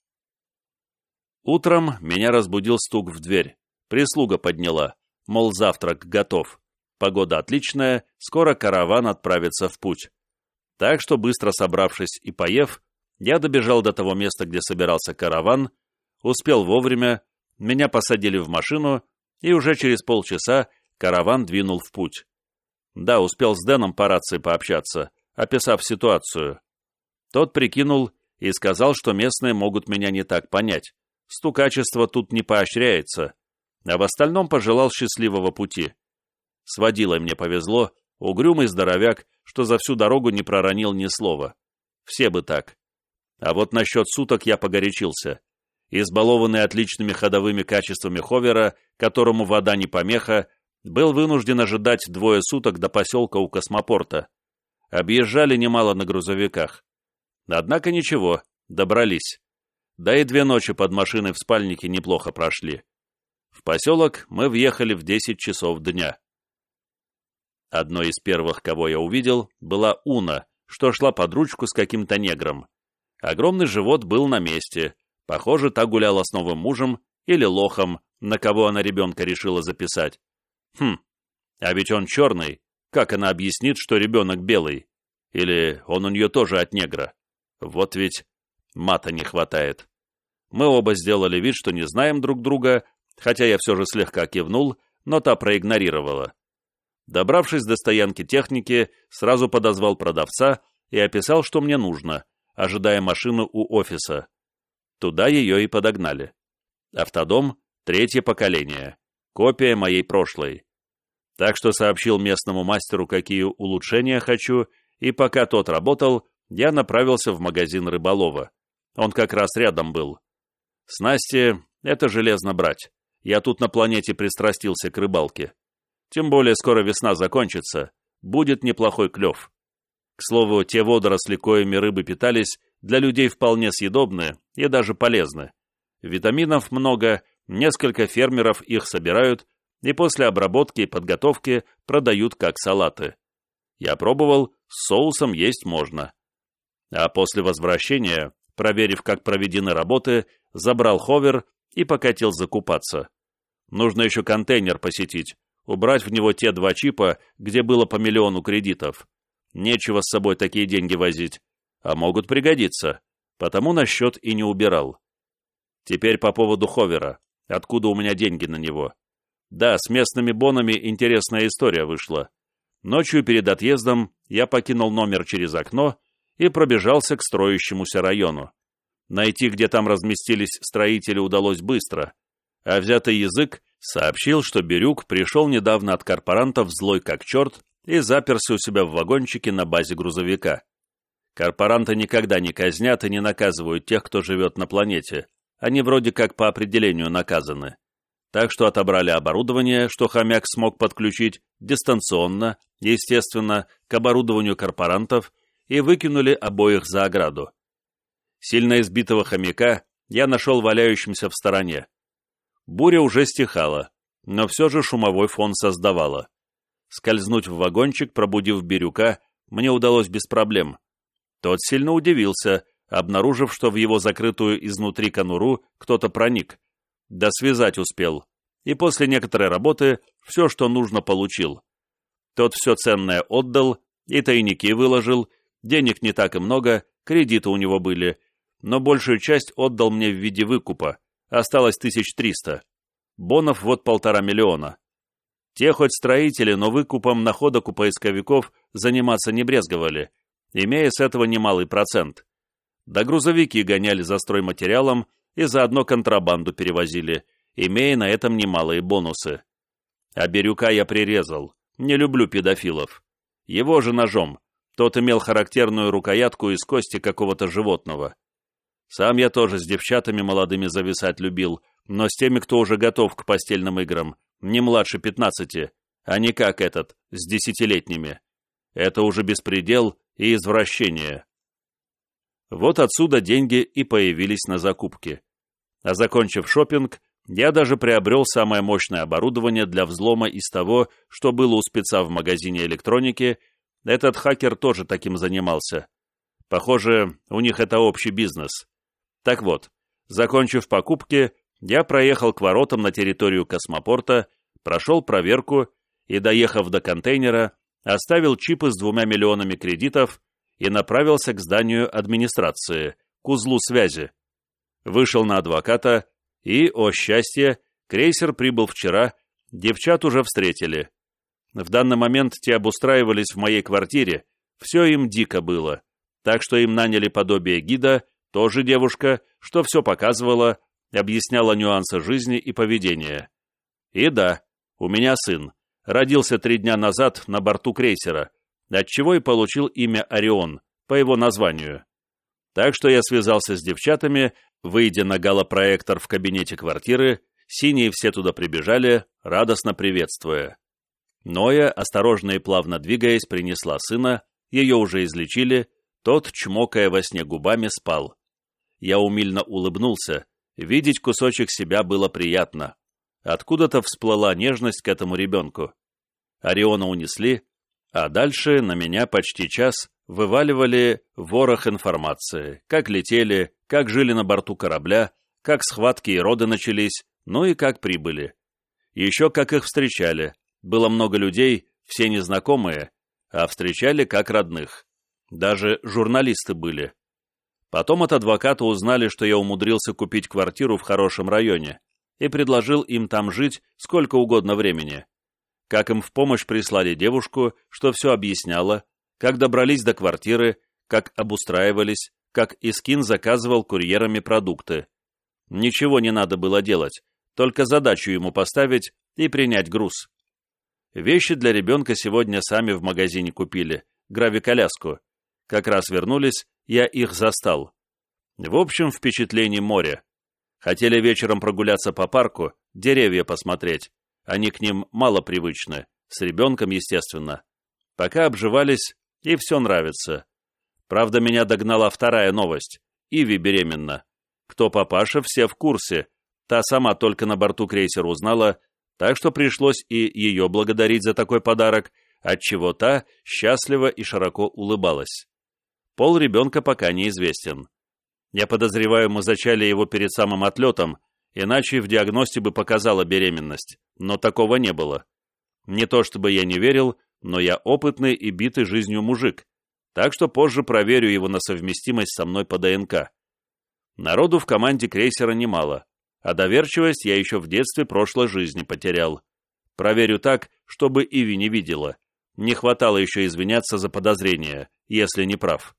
Утром меня разбудил стук в дверь. Прислуга подняла, мол, завтрак готов. Погода отличная, скоро караван отправится в путь. Так что, быстро собравшись и поев, я добежал до того места, где собирался караван, успел вовремя, меня посадили в машину, и уже через полчаса караван двинул в путь. Да, успел с Дэном по рации пообщаться, описав ситуацию. Тот прикинул и сказал, что местные могут меня не так понять. Стукачество тут не поощряется, а в остальном пожелал счастливого пути. С водилой мне повезло, угрюмый здоровяк, что за всю дорогу не проронил ни слова. Все бы так. А вот насчет суток я погорячился. Избалованный отличными ходовыми качествами ховера, которому вода не помеха, был вынужден ожидать двое суток до поселка у космопорта. Объезжали немало на грузовиках. Однако ничего, добрались. Да и две ночи под машиной в спальнике неплохо прошли. В поселок мы въехали в десять часов дня. Одной из первых, кого я увидел, была Уна, что шла под ручку с каким-то негром. Огромный живот был на месте. Похоже, та гуляла с новым мужем или лохом, на кого она ребенка решила записать. Хм, а ведь он черный. Как она объяснит, что ребенок белый? Или он у нее тоже от негра? Вот ведь мата не хватает. Мы оба сделали вид, что не знаем друг друга, хотя я все же слегка кивнул, но та проигнорировала. Добравшись до стоянки техники, сразу подозвал продавца и описал, что мне нужно, ожидая машину у офиса. Туда ее и подогнали. Автодом — третье поколение, копия моей прошлой. Так что сообщил местному мастеру, какие улучшения хочу, и пока тот работал, я направился в магазин рыболова. Он как раз рядом был. Снасти — это железно брать. Я тут на планете пристрастился к рыбалке. Тем более скоро весна закончится, будет неплохой клев. К слову, те водоросли, коими рыбы питались, для людей вполне съедобны и даже полезны. Витаминов много, несколько фермеров их собирают и после обработки и подготовки продают как салаты. Я пробовал, с соусом есть можно. А после возвращения, проверив, как проведены работы, забрал ховер и покатил закупаться. Нужно еще контейнер посетить, убрать в него те два чипа, где было по миллиону кредитов. Нечего с собой такие деньги возить, а могут пригодиться, потому на счет и не убирал. Теперь по поводу ховера, откуда у меня деньги на него. Да, с местными бонами интересная история вышла. Ночью перед отъездом я покинул номер через окно и пробежался к строящемуся району. Найти, где там разместились строители, удалось быстро, а взятый язык сообщил, что Бирюк пришел недавно от корпорантов злой как черт и заперся у себя в вагончике на базе грузовика. Корпоранты никогда не казнят и не наказывают тех, кто живет на планете. Они вроде как по определению наказаны. Так что отобрали оборудование, что хомяк смог подключить дистанционно, естественно, к оборудованию корпорантов, и выкинули обоих за ограду. Сильно избитого хомяка я нашел валяющимся в стороне. Буря уже стихала, но все же шумовой фон создавала. Скользнуть в вагончик, пробудив Бирюка, мне удалось без проблем. Тот сильно удивился, обнаружив, что в его закрытую изнутри конуру кто-то проник. Да связать успел. И после некоторой работы все, что нужно, получил. Тот все ценное отдал, и тайники выложил, денег не так и много, кредиты у него были, но большую часть отдал мне в виде выкупа, осталось тысяч триста. Бонов вот полтора миллиона. Те хоть строители, но выкупом находок у поисковиков заниматься не брезговали, имея с этого немалый процент. Да грузовики гоняли за стройматериалом и заодно контрабанду перевозили, имея на этом немалые бонусы. А Бирюка я прирезал, не люблю педофилов. Его же ножом, тот имел характерную рукоятку из кости какого-то животного. Сам я тоже с девчатами молодыми зависать любил, но с теми, кто уже готов к постельным играм, не младше пятнадцати, а не как этот, с десятилетними. Это уже беспредел и извращение. Вот отсюда деньги и появились на закупки. А закончив шопинг, я даже приобрел самое мощное оборудование для взлома из того, что было у спеца в магазине электроники. Этот хакер тоже таким занимался. Похоже, у них это общий бизнес. Так вот, закончив покупки, я проехал к воротам на территорию космопорта, прошел проверку и, доехав до контейнера, оставил чипы с двумя миллионами кредитов и направился к зданию администрации, к узлу связи. Вышел на адвоката и, о счастье, крейсер прибыл вчера, девчат уже встретили. В данный момент те обустраивались в моей квартире, все им дико было, так что им наняли подобие гида, тоже девушка, что все показывала, объясняла нюансы жизни и поведения. И да, у меня сын, родился три дня назад на борту крейсера, отчего и получил имя Орион, по его названию. Так что я связался с девчатами, выйдя на галопроектор в кабинете квартиры, синие все туда прибежали, радостно приветствуя. Ноя, осторожно и плавно двигаясь, принесла сына, ее уже излечили, тот, чмокая во сне губами, спал. Я умильно улыбнулся, видеть кусочек себя было приятно. Откуда-то всплыла нежность к этому ребенку. Ориона унесли, а дальше на меня почти час вываливали ворох информации, как летели, как жили на борту корабля, как схватки и роды начались, ну и как прибыли. Еще как их встречали. Было много людей, все незнакомые, а встречали как родных. Даже журналисты были. Потом от адвоката узнали, что я умудрился купить квартиру в хорошем районе и предложил им там жить сколько угодно времени. Как им в помощь прислали девушку, что все объясняла, как добрались до квартиры, как обустраивались, как Искин заказывал курьерами продукты. Ничего не надо было делать, только задачу ему поставить и принять груз. Вещи для ребенка сегодня сами в магазине купили, гравиколяску. Как раз вернулись, я их застал. В общем, впечатлений море. Хотели вечером прогуляться по парку, деревья посмотреть. Они к ним мало привычны, с ребенком, естественно. Пока обживались, и все нравится. Правда, меня догнала вторая новость. Иви беременна. Кто папаша, все в курсе. Та сама только на борту крейсера узнала, так что пришлось и ее благодарить за такой подарок, отчего та счастливо и широко улыбалась. Пол ребенка пока неизвестен. Я подозреваю, мы зачали его перед самым отлетом, иначе в диагностике бы показала беременность, но такого не было. Не то чтобы я не верил, но я опытный и битый жизнью мужик, так что позже проверю его на совместимость со мной по ДНК. Народу в команде крейсера немало, а доверчивость я еще в детстве прошлой жизни потерял. Проверю так, чтобы Иви не видела. Не хватало еще извиняться за подозрения, если не прав.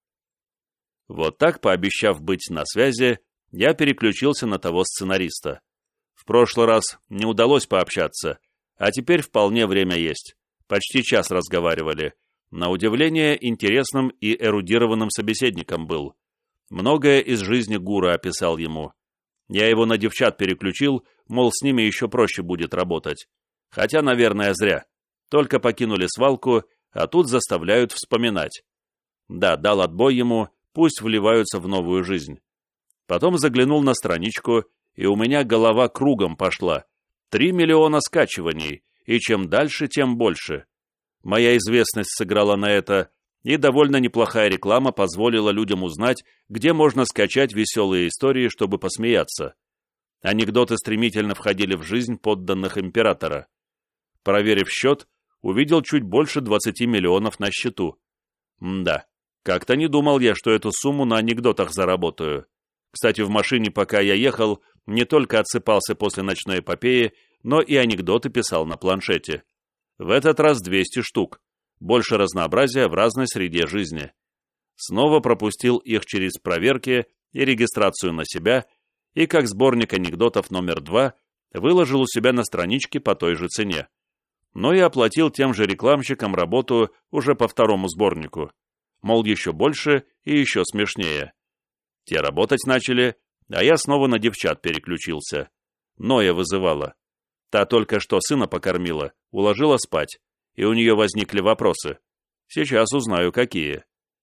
Вот так, пообещав быть на связи, я переключился на того сценариста. В прошлый раз не удалось пообщаться, а теперь вполне время есть. Почти час разговаривали. На удивление, интересным и эрудированным собеседником был. Многое из жизни Гура описал ему. Я его на девчат переключил, мол, с ними еще проще будет работать. Хотя, наверное, зря. Только покинули свалку, а тут заставляют вспоминать. Да, дал отбой ему, пусть вливаются в новую жизнь. Потом заглянул на страничку, и у меня голова кругом пошла. Три миллиона скачиваний, и чем дальше, тем больше. Моя известность сыграла на это, и довольно неплохая реклама позволила людям узнать, где можно скачать веселые истории, чтобы посмеяться. Анекдоты стремительно входили в жизнь подданных императора. Проверив счет, увидел чуть больше двадцати миллионов на счету. Мда. Как-то не думал я, что эту сумму на анекдотах заработаю. Кстати, в машине, пока я ехал, не только отсыпался после ночной эпопеи, но и анекдоты писал на планшете. В этот раз двести штук. Больше разнообразия в разной среде жизни. Снова пропустил их через проверки и регистрацию на себя, и как сборник анекдотов номер два выложил у себя на страничке по той же цене. Но и оплатил тем же рекламщикам работу уже по второму сборнику. Мол, еще больше и еще смешнее. Те работать начали, а я снова на девчат переключился. Ноя вызывала. Та только что сына покормила, уложила спать, и у нее возникли вопросы. Сейчас узнаю, какие.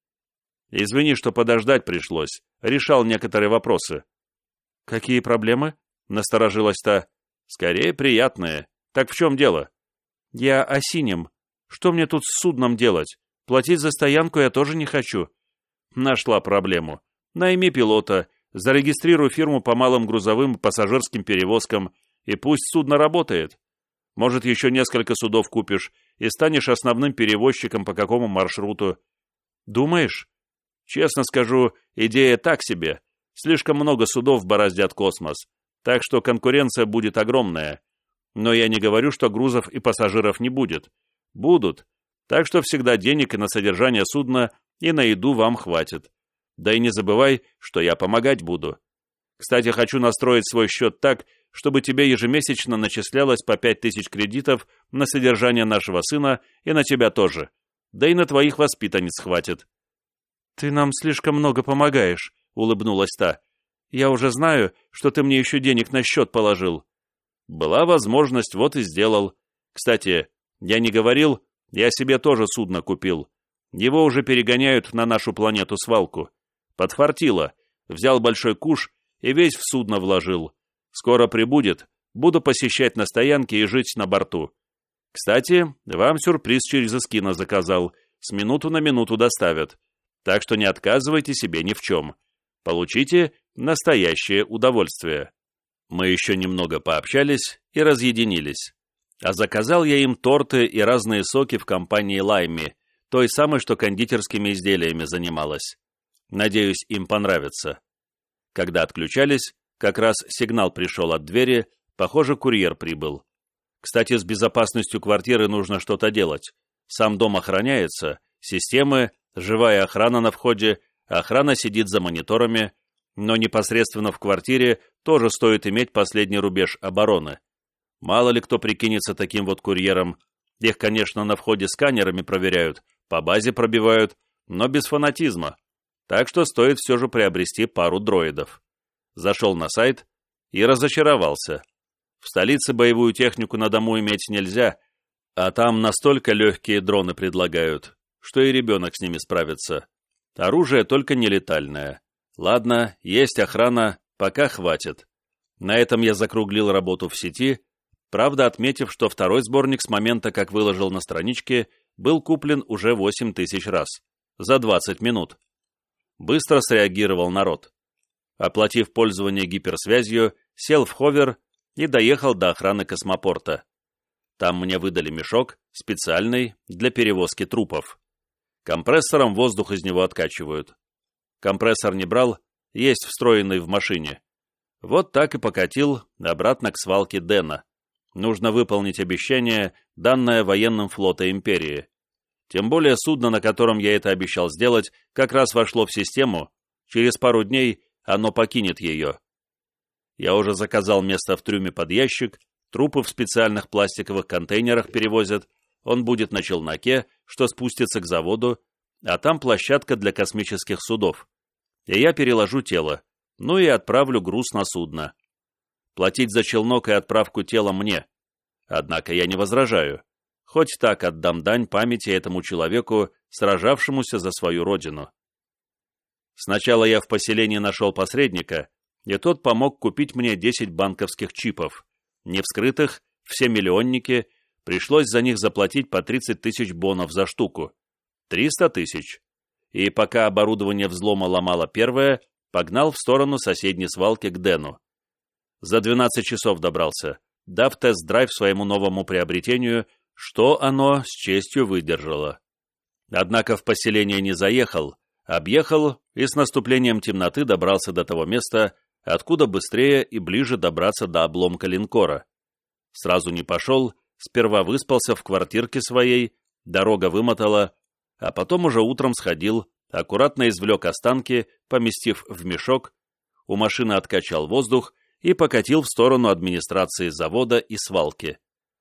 Извини, что подождать пришлось, решал некоторые вопросы. Какие проблемы? Насторожилась та. Скорее, приятные. Так в чем дело? Я о синем. Что мне тут с судном делать? Платить за стоянку я тоже не хочу. Нашла проблему. Найми пилота, зарегистрируй фирму по малым грузовым и пассажирским перевозкам, и пусть судно работает. Может, еще несколько судов купишь и станешь основным перевозчиком по какому маршруту. Думаешь? Честно скажу, идея так себе. Слишком много судов бороздят космос, так что конкуренция будет огромная. Но я не говорю, что грузов и пассажиров не будет. Будут. Так что всегда денег и на содержание судна, и на еду вам хватит. Да и не забывай, что я помогать буду. Кстати, хочу настроить свой счет так, чтобы тебе ежемесячно начислялось по пять тысяч кредитов на содержание нашего сына и на тебя тоже. Да и на твоих воспитанниц хватит. «Ты нам слишком много помогаешь», — улыбнулась та. «Я уже знаю, что ты мне еще денег на счет положил». «Была возможность, вот и сделал. Кстати, я не говорил, я себе тоже судно купил. Его уже перегоняют на нашу планету-свалку. Подфартило. Взял большой куш и весь в судно вложил. Скоро прибудет, буду посещать на стоянке и жить на борту. Кстати, вам сюрприз через Искина заказал. С минуту на минуту доставят. Так что не отказывайте себе ни в чем. Получите настоящее удовольствие». Мы еще немного пообщались и разъединились. А заказал я им торты и разные соки в компании Лайми, той самой, что кондитерскими изделиями занималась. Надеюсь, им понравится. Когда отключались, как раз сигнал пришел от двери, похоже, курьер прибыл. Кстати, с безопасностью квартиры нужно что-то делать. Сам дом охраняется, системы, живая охрана на входе, охрана сидит за мониторами, но непосредственно в квартире тоже стоит иметь последний рубеж обороны. Мало ли кто прикинется таким вот курьером. Их, конечно, на входе сканерами проверяют, по базе пробивают, но без фанатизма. Так что стоит все же приобрести пару дроидов. Зашел на сайт и разочаровался. В столице боевую технику на дому иметь нельзя, а там настолько легкие дроны предлагают, что и ребенок с ними справится. Оружие только нелетальное. Ладно, есть охрана, пока хватит. На этом я закруглил работу в сети, правда отметив, что второй сборник с момента, как выложил на страничке, был куплен уже восемь тысяч раз. За двадцать минут. Быстро среагировал народ. Оплатив пользование гиперсвязью, сел в ховер и доехал до охраны космопорта. Там мне выдали мешок, специальный, для перевозки трупов. Компрессором воздух из него откачивают. Компрессор не брал, есть встроенный в машине. Вот так и покатил обратно к свалке Дэна. Нужно выполнить обещание, данное военным флота Империи. Тем более судно, на котором я это обещал сделать, как раз вошло в систему, через пару дней оно покинет ее. Я уже заказал место в трюме под ящик, трупы в специальных пластиковых контейнерах перевозят, он будет на челноке, что спустится к заводу, а там площадка для космических судов. И я переложу тело, ну и отправлю груз на судно. Платить за челнок и отправку тела мне. Однако я не возражаю. Хоть так отдам дань памяти этому человеку, сражавшемуся за свою родину. Сначала я в поселении нашел посредника, и тот помог купить мне десять банковских чипов. Не вскрытых, все миллионники, пришлось за них заплатить по тридцать тысяч бонов за штуку. триста тысяч. И пока оборудование взлома ломало первое, погнал в сторону соседней свалки к Дэну. За двенадцать часов добрался, дав тест-драйв своему новому приобретению, что оно с честью выдержало. Однако в поселение не заехал, объехал и с наступлением темноты добрался до того места, откуда быстрее и ближе добраться до обломка линкора. Сразу не пошел, сперва выспался в квартирке своей, дорога вымотала, а потом уже утром сходил, аккуратно извлек останки, поместив в мешок, у машины откачал воздух и покатил в сторону администрации завода и свалки.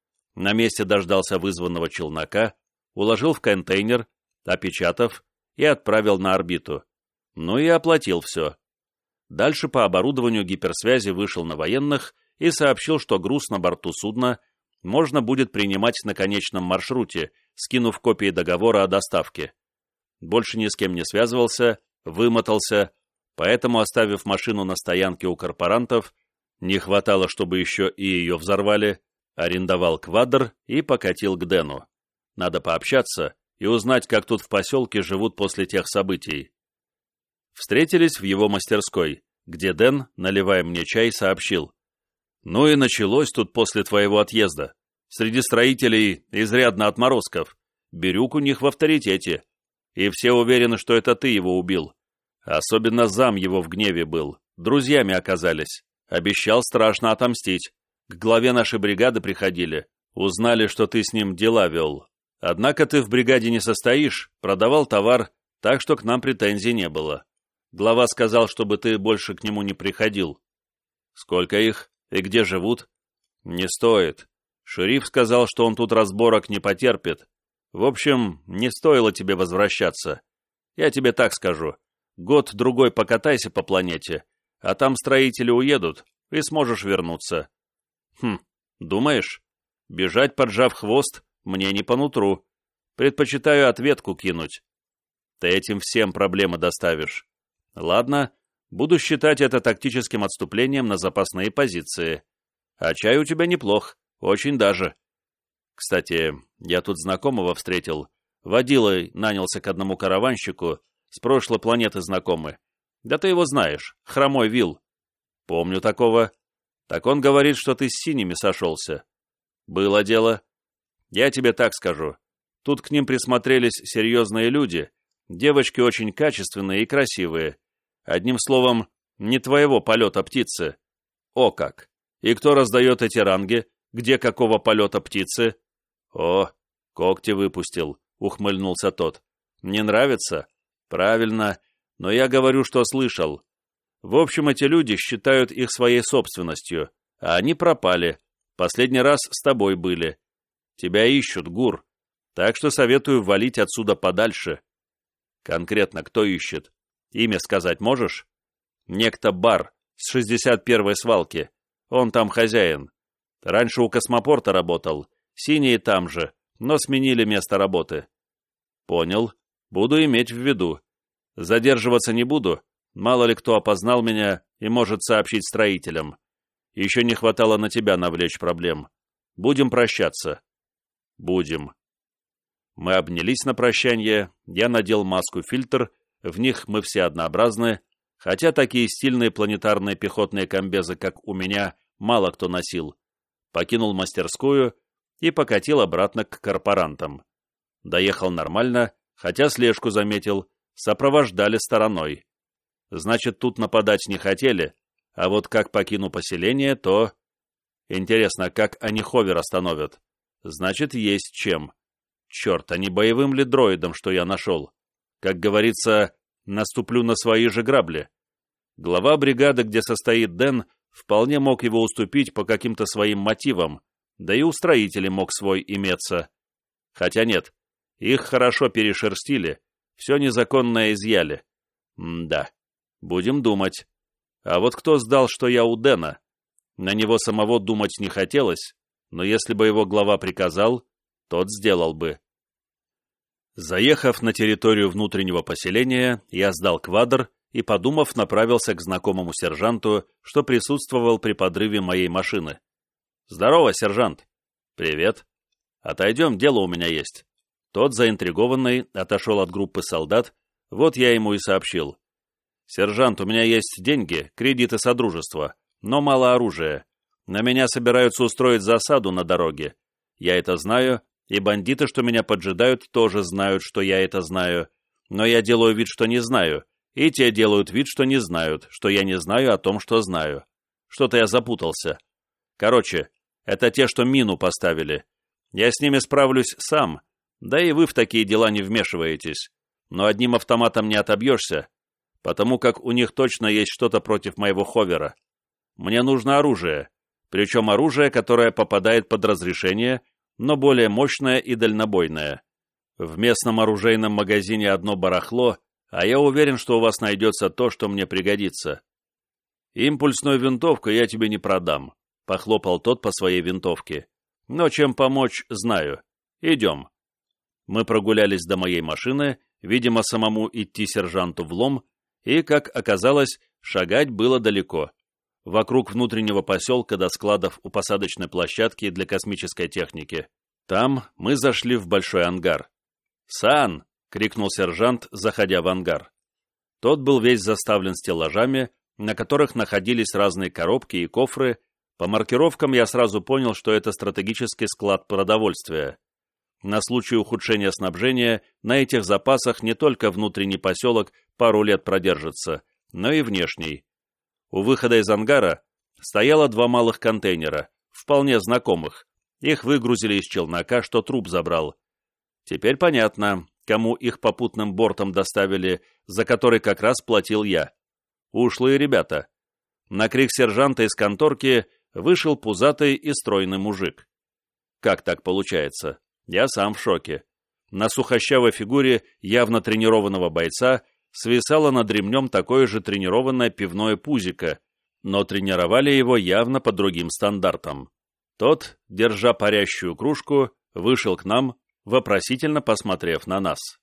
На месте дождался вызванного челнока, уложил в контейнер, опечатав, и отправил на орбиту. Ну и оплатил все. Дальше по оборудованию гиперсвязи вышел на военных и сообщил, что груз на борту судна можно будет принимать на конечном маршруте, скинув копии договора о доставке. Больше ни с кем не связывался, вымотался, поэтому, оставив машину на стоянке у корпорантов, не хватало, чтобы еще и ее взорвали, арендовал квадр и покатил к Дэну. Надо пообщаться и узнать, как тут в поселке живут после тех событий. Встретились в его мастерской, где Дэн, наливая мне чай, сообщил. «Ну и началось тут после твоего отъезда. Среди строителей изрядно отморозков. Бирюк у них в авторитете. И все уверены, что это ты его убил. Особенно зам его в гневе был. Друзьями оказались. Обещал страшно отомстить. К главе нашей бригады приходили. Узнали, что ты с ним дела вел. Однако ты в бригаде не состоишь, продавал товар, так что к нам претензий не было. Глава сказал, чтобы ты больше к нему не приходил. Сколько их и где живут? Не стоит. Шериф сказал, что он тут разборок не потерпит. В общем, не стоило тебе возвращаться. Я тебе так скажу. Год-другой покатайся по планете, а там строители уедут, и сможешь вернуться. Хм, думаешь? Бежать, поджав хвост, мне не по нутру. Предпочитаю ответку кинуть. Ты этим всем проблемы доставишь. Ладно, буду считать это тактическим отступлением на запасные позиции. А чай у тебя неплох, очень даже. Кстати, я тут знакомого встретил. Водилой нанялся к одному караванщику, с прошлой планеты знакомы. Да ты его знаешь, Хромой Вилл. Помню такого. Так он говорит, что ты с синими сошелся. Было дело. Я тебе так скажу. Тут к ним присмотрелись серьезные люди, Девочки очень качественные и красивые. Одним словом, не твоего полета птицы. О как! И кто раздает эти ранги? Где какого полета птицы? О, когти выпустил, ухмыльнулся тот. Не нравится? Правильно, но я говорю, что слышал. В общем, эти люди считают их своей собственностью, а они пропали. Последний раз с тобой были. Тебя ищут, Гур, так что советую валить отсюда подальше. Конкретно кто ищет? Имя сказать можешь? Некто Бар с шестьдесят первой свалки. Он там хозяин. Раньше у космопорта работал. Синие там же, но сменили место работы. Понял. Буду иметь в виду. Задерживаться не буду. Мало ли кто опознал меня и может сообщить строителям. Еще не хватало на тебя навлечь проблем. Будем прощаться. Будем. Мы обнялись на прощание. Я надел маску-фильтр. В них мы все однообразны. Хотя такие стильные планетарные пехотные комбезы, как у меня, мало кто носил. Покинул мастерскую и покатил обратно к корпорантам. Доехал нормально, хотя слежку заметил, сопровождали стороной. Значит, тут нападать не хотели, а вот как покину поселение, то... Интересно, как они ховер остановят? Значит, есть чем. Черт, а не боевым ли дроидом, что я нашел? Как говорится, наступлю на свои же грабли. Глава бригады, где состоит Дэн, вполне мог его уступить по каким-то своим мотивам, да и у строителей мог свой иметься. Хотя нет, их хорошо перешерстили, все незаконное изъяли. М-да, будем думать. А вот кто сдал, что я у Дэна? На него самого думать не хотелось, но если бы его глава приказал, тот сделал бы. Заехав на территорию внутреннего поселения, я сдал квадр и, подумав, направился к знакомому сержанту, что присутствовал при подрыве моей машины. «Здорово, сержант!» «Привет!» «Отойдем, дело у меня есть». Тот, заинтригованный, отошел от группы солдат, вот я ему и сообщил. «Сержант, у меня есть деньги, кредиты содружества, но мало оружия. На меня собираются устроить засаду на дороге. Я это знаю, и бандиты, что меня поджидают, тоже знают, что я это знаю. Но я делаю вид, что не знаю, и те делают вид, что не знают, что я не знаю о том, что знаю. Что-то я запутался. Короче, это те, что мину поставили. Я с ними справлюсь сам, да и вы в такие дела не вмешиваетесь. Но одним автоматом не отобьешься, потому как у них точно есть что-то против моего ховера. Мне нужно оружие, причем оружие, которое попадает под разрешение, но более мощное и дальнобойное. В местном оружейном магазине одно барахло, а я уверен, что у вас найдется то, что мне пригодится. Импульсную винтовку я тебе не продам, — похлопал тот по своей винтовке. Но чем помочь, знаю. Идем. Мы прогулялись до моей машины, видимо, самому идти сержанту влом, и, как оказалось, шагать было далеко. Вокруг внутреннего поселка до складов у посадочной площадки для космической техники. Там мы зашли в большой ангар. «Сан!» — крикнул сержант, заходя в ангар. Тот был весь заставлен стеллажами, на которых находились разные коробки и кофры. По маркировкам я сразу понял, что это стратегический склад продовольствия. На случай ухудшения снабжения на этих запасах не только внутренний поселок пару лет продержится, но и внешний. У выхода из ангара стояло два малых контейнера, вполне знакомых. Их выгрузили из челнока, что труп забрал. Теперь понятно, кому их попутным бортом доставили, за который как раз платил я. Ушлые ребята. На крик сержанта из конторки вышел пузатый и стройный мужик. Как так получается? Я сам в шоке. На сухощавой фигуре явно тренированного бойца свисало над ремнем такое же тренированное пивное пузико, но тренировали его явно по другим стандартам. Тот, держа парящую кружку, вышел к нам, вопросительно посмотрев на нас.